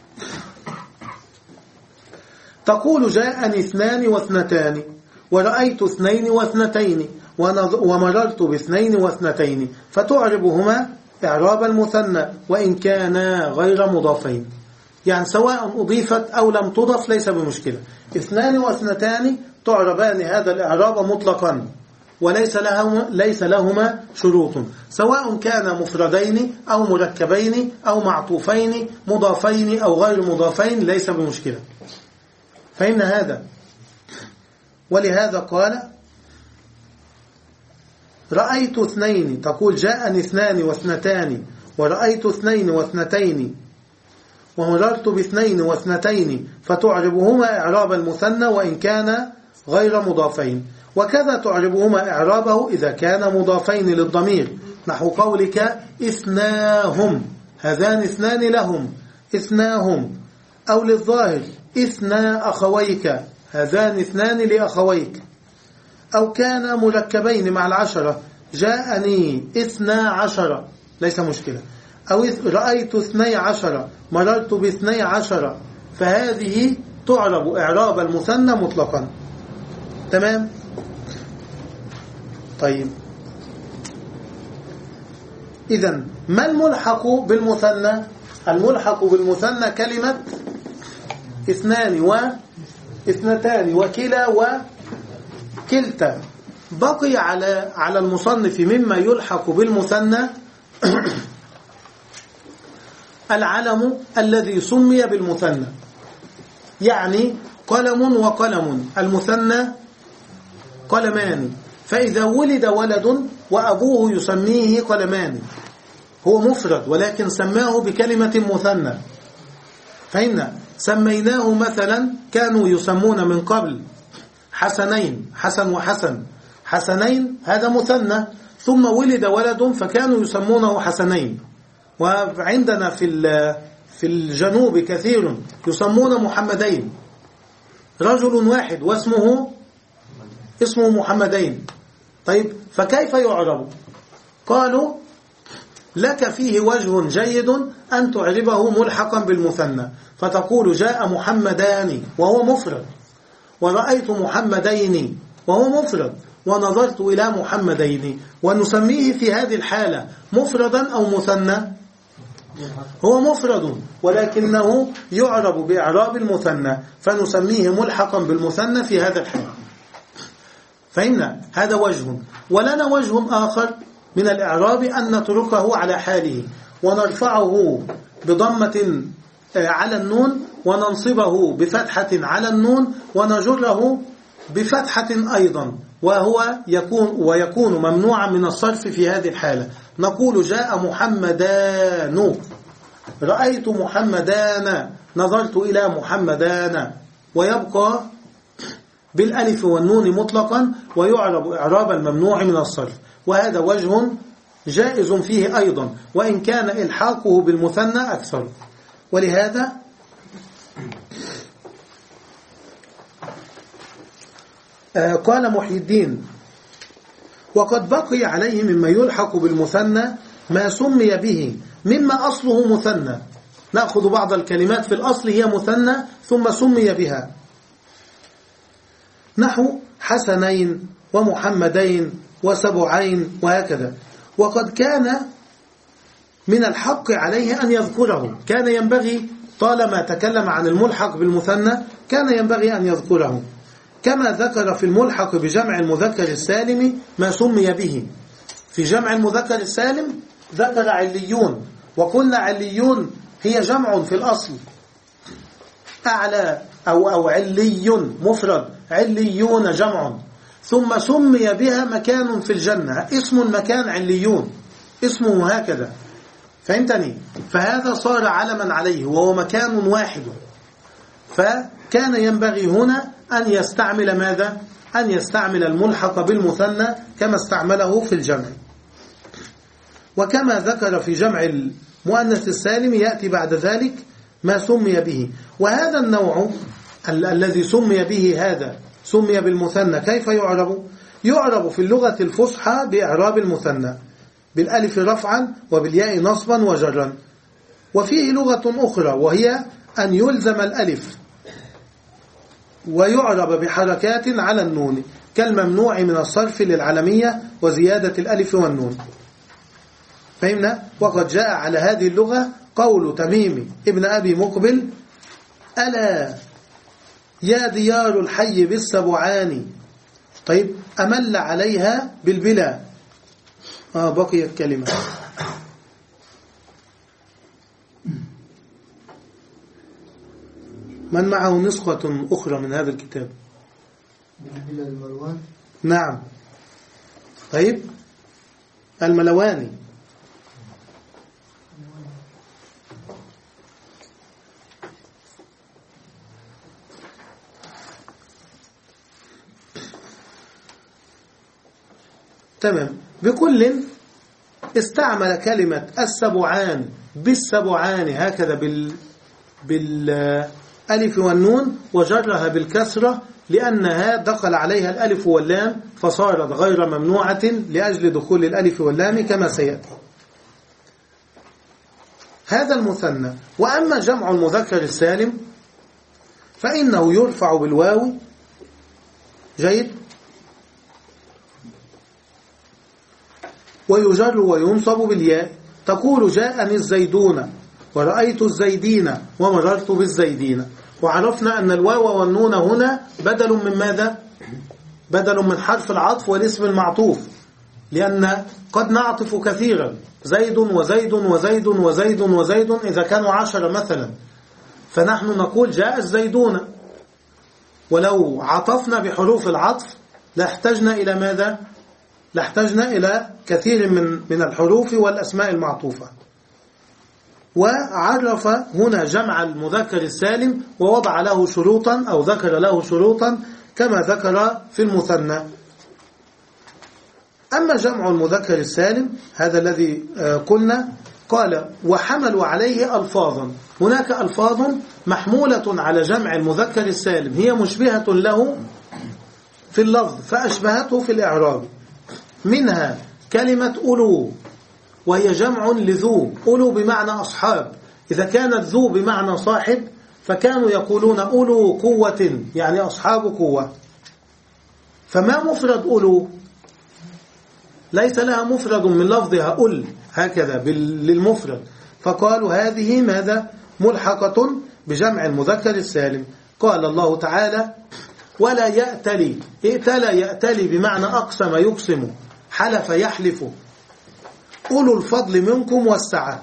تقول جاءني اثنان واثنتان، ورأيت اثنين واثنتين، ومررت باثنين واثنتين، فتعربهما إعراب المثنى وإن كانا غير مضافين، يعني سواء أضيفت أو لم تضف ليس بمشكلة. اثنان واثنتان تعربان هذا الإعراب مطلقا وليس لهما, ليس لهما شروط، سواء كان مفردين أو مركبين أو معطوفين مضافين أو غير مضافين ليس بمشكلة. فإن هذا، ولهذا قال رأيت اثنين، تقول جاءني اثنان واثنتان، ورأيت اثنين واثنتين، ومررت باثنين واثنتين، فتعربهما إعراب المثنى وإن كان غير مضافين. وكذا تعربهما إعرابه إذا كان مضافين للضمير، نحو قولك اثناهم، هذان اثنان لهم اثناهم، أو للظاهر اثنا أخويك، هذان اثنان لأخويك. أو كان مركبين مع العشرة، جاءني اثنا عشر ليس مشكلة. أو رأيت اثني عشر، مررت باثني عشر، فهذه تعرب إعراب المثنى مطلقا. تمام؟ طيب، إذن ما الملحق بالمثنى؟ الملحق بالمثنى كلمة اثنان واثنتان وكلا وكلتا. بقي على على المصنف مما يلحق بالمثنى العلم الذي سمي بالمثنى، يعني قلم وقلم، المثنى قلمان، فإذا ولد ولد وأبوه يسميه قلمان، هو مفرد ولكن سماه بكلمة مثنى. فإن سميناه مثلا، كانوا يسمون من قبل حسنين، حسن وحسن، حسنين هذا مثنى، ثم ولد ولد فكانوا يسمونه حسنين. وعندنا في في الجنوب كثير يسمون محمدين، رجل واحد واسمه اسمه محمدين. طيب، فكيف يعرب؟ قالوا لك فيه وجه جيد أن تعربه ملحقا بالمثنى، فتقول جاء محمدان وهو مفرد، ورأيت محمدين وهو مفرد، ونظرت إلى محمدين، ونسميه في هذه الحالة مفردا أو مثنى؟ هو مفرد، ولكنه يعرب بإعراب المثنى، فنسميه ملحقا بالمثنى في هذا الحال. فهمنا؟ هذا وجه. ولنا وجه آخر من الإعراب أن نتركه على حاله ونرفعه بضمة على النون وننصبه بفتحة على النون ونجره بفتحة أيضا، وهو يكون ويكون ممنوعا من الصرف في هذه الحالة. نقول جاء محمدان، رأيت محمدان، نظرت إلى محمدان، ويبقى بالألف والنون مطلقا ويعرب إعراب الممنوع من الصرف. وهذا وجه جائز فيه أيضا، وإن كان إلحاقه بالمثنى أكثر. ولهذا آه قال محي الدين: وقد بقي عليه مما يلحق بالمثنى ما سمي به مما أصله مثنى. نأخذ بعض الكلمات في الأصل هي مثنى ثم سمي بها، نحو حسنين ومحمدين وسبعين وهكذا. وقد كان من الحق عليه أن يذكره، كان ينبغي طالما تكلم عن الملحق بالمثنى كان ينبغي أن يذكره، كما ذكر في الملحق بجمع المذكر السالم ما سمي به. في جمع المذكر السالم ذكر عليون، وقلنا عليون هي جمع في الأصل، أعلى أو أو علي مفرد، عليون جمع، ثم سمي بها مكان في الجنة، اسم المكان عليون، اسمه هكذا، فهمتني؟ فهذا صار علما عليه وهو مكان واحد. فكان ينبغي هنا أن يستعمل ماذا؟ أن يستعمل الملحق بالمثنى كما استعمله في الجمع. وكما ذكر في جمع المؤنث السالم يأتي بعد ذلك ما سمي به. وهذا النوع ال الذي سمي به هذا سمي بالمثنى كيف يعرب؟ يعرب في اللغة الفصحى بإعراب المثنى بالألف رفعا وبالياء نصبا وجرا. وفيه لغة أخرى وهي أن يلزم الألف ويعرب بحركات على النون كالممنوع من الصرف للعلمية وزيادة الألف والنون. فهمنا؟ وقد جاء على هذه اللغة قول تميم ابن أبي مقبل: ألا يا ديار الحي بالسبعان. طيب، أمل عليها بالبلا. آه بقيت كلمة. من معه نسخة أخرى من هذا الكتاب؟ بالبلا الملوان. نعم. طيب، الملواني. تمام. بكل استعمل كلمة السبعان بالسبعان هكذا بال بالألف والنون وجرها بالكسرة لأنها دخل عليها الألف واللام فصارت غير ممنوعة لأجل دخول الألف واللام كما سيأتي. هذا المثنى. وأما جمع المذكر السالم فإنه يرفع بالواو. جيد. ويجر وينصب بالياء. تقول جاءني الزيدون ورأيت الزيدين ومررت بالزيدين. وعرفنا أن الواو والنون هنا بدل من ماذا؟ بدل من حرف العطف والاسم المعطوف، لأن قد نعطف كثيرا زيد وزيد وزيد وزيد وزيد إذا كانوا عشرة مثلا، فنحن نقول جاء الزيدون، ولو عطفنا بحروف العطف لاحتجنا إلى ماذا؟ لاحتجنا إلى كثير من من الحروف والأسماء المعطوفة. وعرف هنا جمع المذكر السالم ووضع له شروطا أو ذكر له شروطا كما ذكر في المثنى. أما جمع المذكر السالم هذا الذي قلنا، قال وحملوا عليه ألفاظا. هناك ألفاظ محمولة على جمع المذكر السالم هي مشبهة له في اللفظ فأشبهته في الإعراب. منها كلمة أولو وهي جمع لذو. أولو بمعنى أصحاب. إذا كانت ذو بمعنى صاحب فكانوا يقولون أولو قوة يعني أصحاب قوة. فما مفرد أولو؟ ليس لها مفرد من لفظها أول هكذا للمفرد، فقالوا هذه ماذا؟ ملحقة بجمع المذكر السالم. قال الله تعالى ولا يأتلي. ائتلى يأتلي بمعنى أقسم يقسم، حلف يحلف. أولو الفضل منكم والسعة.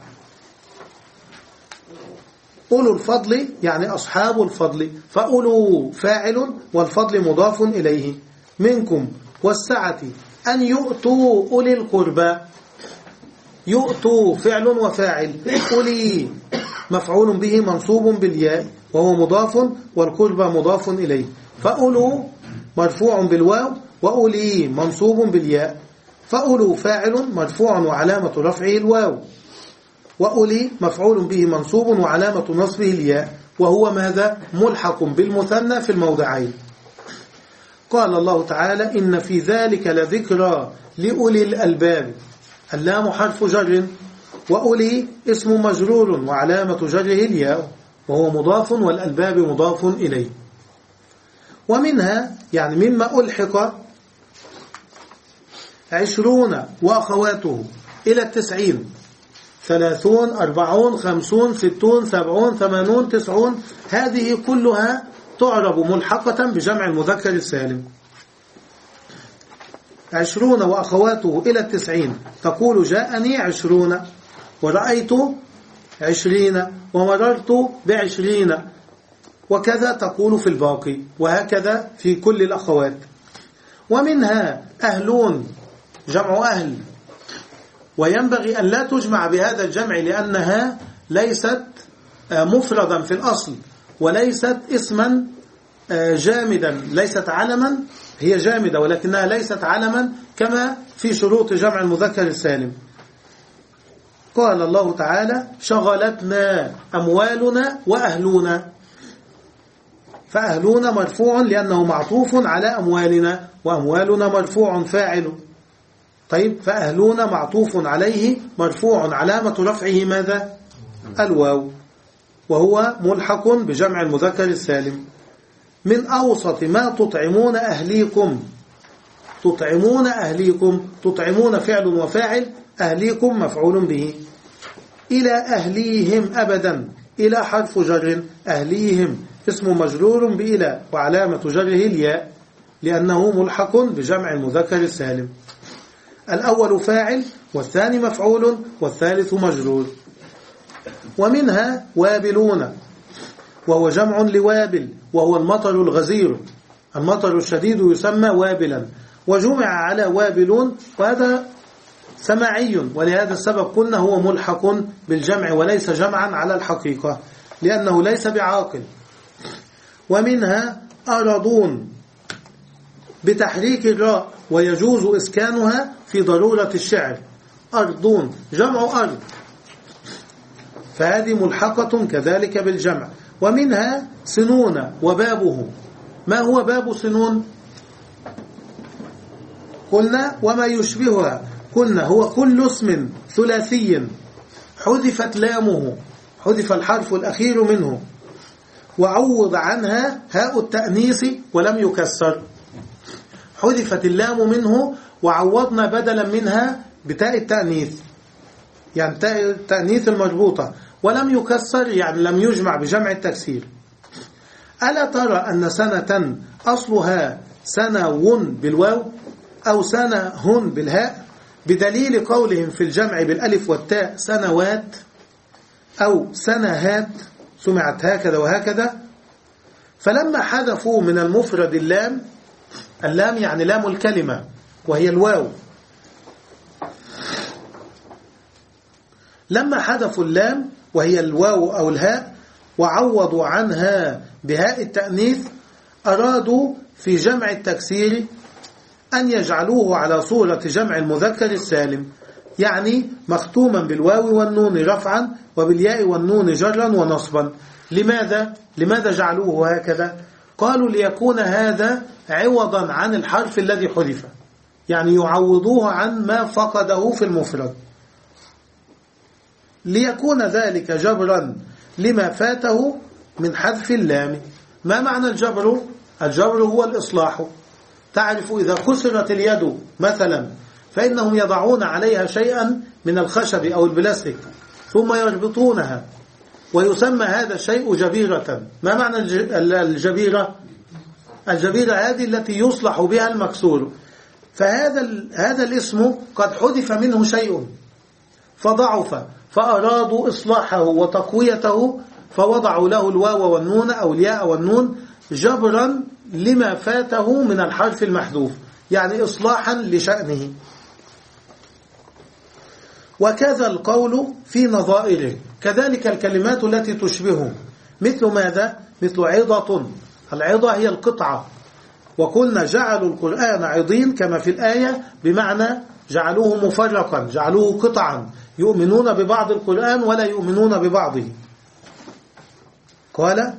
أولو الفضل يعني أصحاب الفضل، فأولو فاعل والفضل مضاف إليه. منكم والسعة أن يؤتوا أولي القربى. يؤتوا فعل وفاعل، أولي مفعول به منصوب بالياء وهو مضاف، والقربى مضاف إليه. فأولو مرفوع بالواو وأولي منصوب بالياء. فأولو فاعل مرفوع وعلامة رفعه الواو، وأولي مفعول به منصوب وعلامة نصبه الياء، وهو ماذا؟ ملحق بالمثنى في الموضعين. قال الله تعالى: إن في ذلك لذكرى لأولي الألباب. اللام حرف جر، وأولي اسم مجرور وعلامة جره الياء وهو مضاف، والألباب مضاف إليه. ومنها يعني مما ألحق عشرون وأخواته إلى التسعين: ثلاثون، أربعون، خمسون، ستون، سبعون، ثمانون، تسعون. هذه كلها تعرب ملحقة بجمع المذكر السالم. عشرون وأخواته إلى التسعين تقول: جاءني عشرون، ورأيت عشرين، ومررت بعشرين، وكذا تقول في الباقي، وهكذا في كل الأخوات. ومنها أهلون جمع أهل، وينبغي أن لا تجمع بهذا الجمع لأنها ليست مفردا في الأصل، وليست اسما جامدا، ليست علما. هي جامدة ولكنها ليست علما كما في شروط جمع المذكر السالم. قال الله تعالى: شغلتنا أموالنا وأهلنا. فأهلنا مرفوع لأنه معطوف على أموالنا، وأموالنا مرفوع فاعل. طيب، فأهلنا معطوف عليه مرفوع علامة رفعه ماذا؟ الواو، وهو ملحق بجمع المذكر السالم. من أوسط ما تطعمون أهليكم. تطعمون أهليكم، تطعمون فعل وفاعل، أهليكم مفعول به. إلى أهليهم أبدا. إلى حرف جر، أهليهم اسم مجرور بإلى وعلامة جره الياء لأنه ملحق بجمع المذكر السالم. الأول فاعل، والثاني مفعول، والثالث مجرور. ومنها وابلون، وهو جمع لوابل، وهو المطر الغزير. المطر الشديد يسمى وابلا، وجمع على وابلون، وهذا سماعي، ولهذا السبب قلنا هو ملحق بالجمع وليس جمعا على الحقيقة لأنه ليس بعاقل. ومنها أرضون بتحريك الراء، ويجوز إسكانها في ضرورة الشعر. أرضون جمع أرض، فهذه ملحقة كذلك بالجمع. ومنها سنون وبابه. ما هو باب سنون؟ قلنا وما يشبهها. قلنا هو كل اسم ثلاثي حذفت لامه، حذف الحرف الأخير منه، وعوض عنها هاء التأنيث ولم يكسر. حذفت اللام منه وعوضنا بدلا منها بتاء التأنيث، يعني تاء التأنيث المربوطة، ولم يكسر يعني لم يجمع بجمع التكسير. ألا ترى أن سنة أصلها سنون بالواو أو سنهن بالهاء، بدليل قولهم في الجمع بالألف والتاء سنوات أو سنهات، سمعت هكذا وهكذا. فلما حذفوا من المفرد اللام، اللام يعني لام الكلمة وهي الواو، لما حذفوا اللام وهي الواو أو الهاء وعوضوا عنها بهاء التأنيث، أرادوا في جمع التكسير أن يجعلوه على صورة جمع المذكر السالم، يعني مختوما بالواو والنون رفعا وبالياء والنون جرا ونصبا. لماذا؟ لماذا جعلوه هكذا؟ قالوا ليكون هذا عوضا عن الحرف الذي حذف، يعني يعوضوه عن ما فقده في المفرد، ليكون ذلك جبرا لما فاته من حذف اللام. ما معنى الجبر؟ الجبر هو الإصلاح. تعرف إذا كسرت اليد مثلا فإنهم يضعون عليها شيئا من الخشب أو البلاستيك ثم يربطونها، ويسمى هذا الشيء جبيرة. ما معنى الجبيرة؟ الجبيرة هذه التي يصلح بها المكسور. فهذا هذا الاسم قد حذف منه شيء فضعف، فأرادوا إصلاحه وتقويته فوضعوا له الواو والنون أو الياء والنون جبرا لما فاته من الحرف المحذوف، يعني إصلاحا لشأنه. وكذا القول في نظائره، كذلك الكلمات التي تشبهه، مثل ماذا؟ مثل عظة. العظة هي القطعة، وقلنا جعلوا القرآن عظين كما في الآية، بمعنى جعلوه مفرقا، جعلوه قطعا، يؤمنون ببعض القرآن ولا يؤمنون ببعضه. قال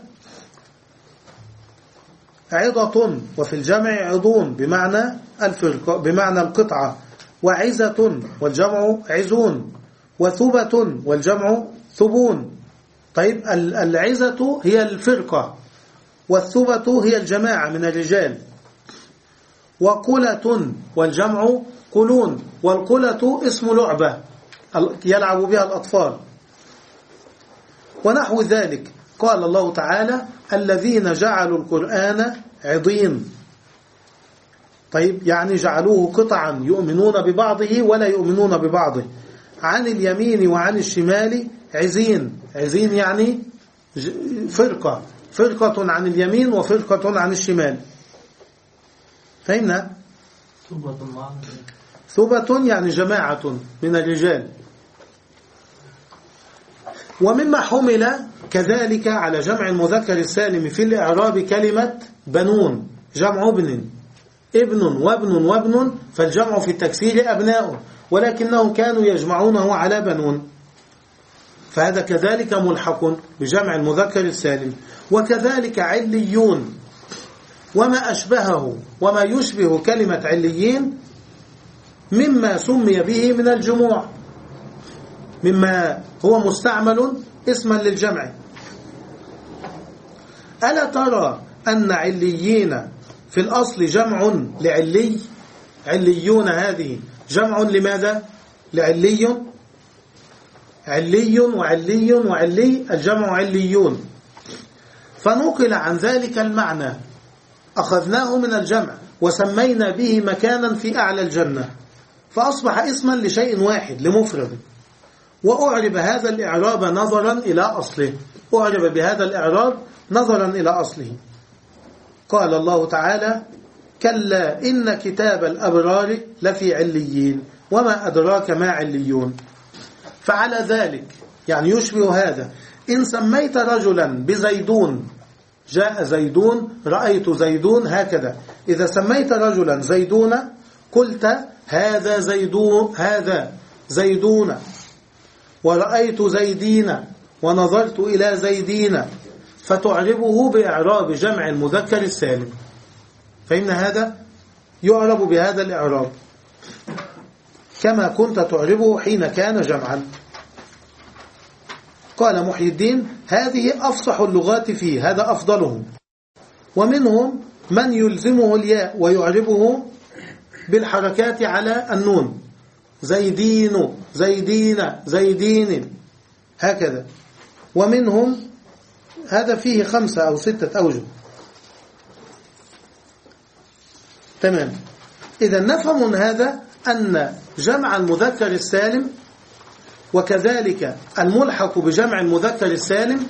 عظة، وفي الجمع عظون بمعنى الفرق بمعنى القطعة، وعزة والجمع عزون، وثبة والجمع ثبون. طيب العزة هي الفرقة، والثبة هي الجماعة من الرجال، وقلة والجمع قلون، والقلة اسم لعبة يلعب بها الأطفال ونحو ذلك. قال الله تعالى الذين جعلوا القرآن عضين، طيب يعني جعلوه قطعا يؤمنون ببعضه ولا يؤمنون ببعضه. عن اليمين وعن الشمال عزين، عزين يعني فرقة، فرقة عن اليمين وفرقة عن الشمال. فهمنا؟ ثبة يعني جماعة من الرجال. ومما حمل كذلك على جمع المذكر السالم في الإعراب كلمة بنون، جمع ابن، ابن وابن وابن، فالجمع في التكسير أبناء، ولكنهم كانوا يجمعونه على بنون، فهذا كذلك ملحق بجمع المذكر السالم. وكذلك عليون وما أشبهه وما يشبه كلمة عليين مما سمي به من الجموع، مما هو مستعمل اسما للجمع. ألا ترى أن عليين في الأصل جمع لعلي؟ عليون هذه جمع لماذا؟ لعلي، علي وعلي وعلي، الجمع عليون. فنقل عن ذلك المعنى، أخذناه من الجمع وسمينا به مكانا في أعلى الجنة، فأصبح اسما لشيء واحد لمفرد. وأعرب هذا الإعراب نظرا إلى أصله، أعرب بهذا الإعراب نظرا إلى أصله. قال الله تعالى كلا إن كتاب الأبرار لفي عليين وما أدراك ما عليون. فعلى ذلك يعني يشبه هذا، إن سميت رجلا بزيدون، جاء زيدون، رأيت زيدون، هكذا. إذا سميت رجلا زيدون قلت هذا زيدون، هذا زيدون، ورأيت زيدين، ونظرت إلى زيدين، فتعربه بإعراب جمع المذكر السالم. فإن هذا يعرب بهذا الإعراب كما كنت تعربه حين كان جمعا. قال محي الدين هذه أفصح اللغات فيه، هذا أفضلهم. ومنهم من يلزمه الياء ويعربه بالحركات على النون، زيدين زيدين زيدين، هكذا. ومنهم هذا فيه خمسة أو ستة أوجه. تمام. إذا نفهم من هذا أن جمع المذكر السالم وكذلك الملحق بجمع المذكر السالم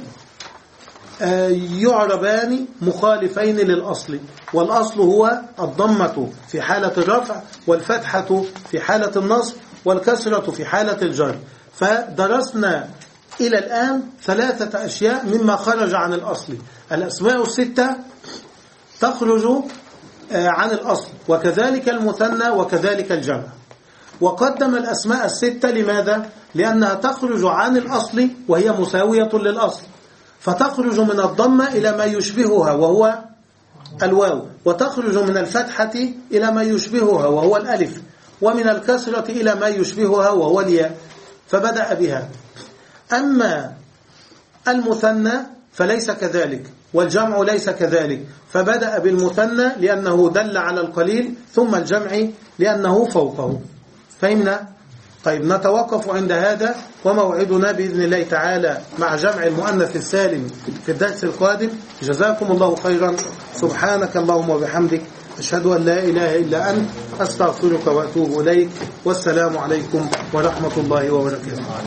يعربان مخالفين للأصل، والأصل هو الضمة في حالة الرفع، والفتحة في حالة النصب، والكسرة في حالة الجر. فدرسنا إلى الآن ثلاثة أشياء مما خرج عن الأصل. الأسماء الستة تخرج عن الأصل، وكذلك المثنى وكذلك الجمع. وقدم الأسماء الستة لماذا؟ لأنها تخرج عن الأصل وهي مساوية للأصل، فتخرج من الضمة إلى ما يشبهها وهو الواو، وتخرج من الفتحة إلى ما يشبهها وهو الألف، ومن الكسرة إلى ما يشبهها وهو الياء، فبدأ بها. أما المثنى فليس كذلك، والجمع ليس كذلك، فبدأ بالمثنى لأنه دل على القليل، ثم الجمع لأنه فوقه. فهمنا؟ طيب نتوقف عند هذا، وموعدنا بإذن الله تعالى مع جمع المؤنث السالم في الدرس القادم. جزاكم الله خيرا. سبحانك اللهم وبحمدك، أشهد أن لا إله إلا أنت، أستغفرك وأتوب إليك. والسلام عليكم ورحمة الله وبركاته.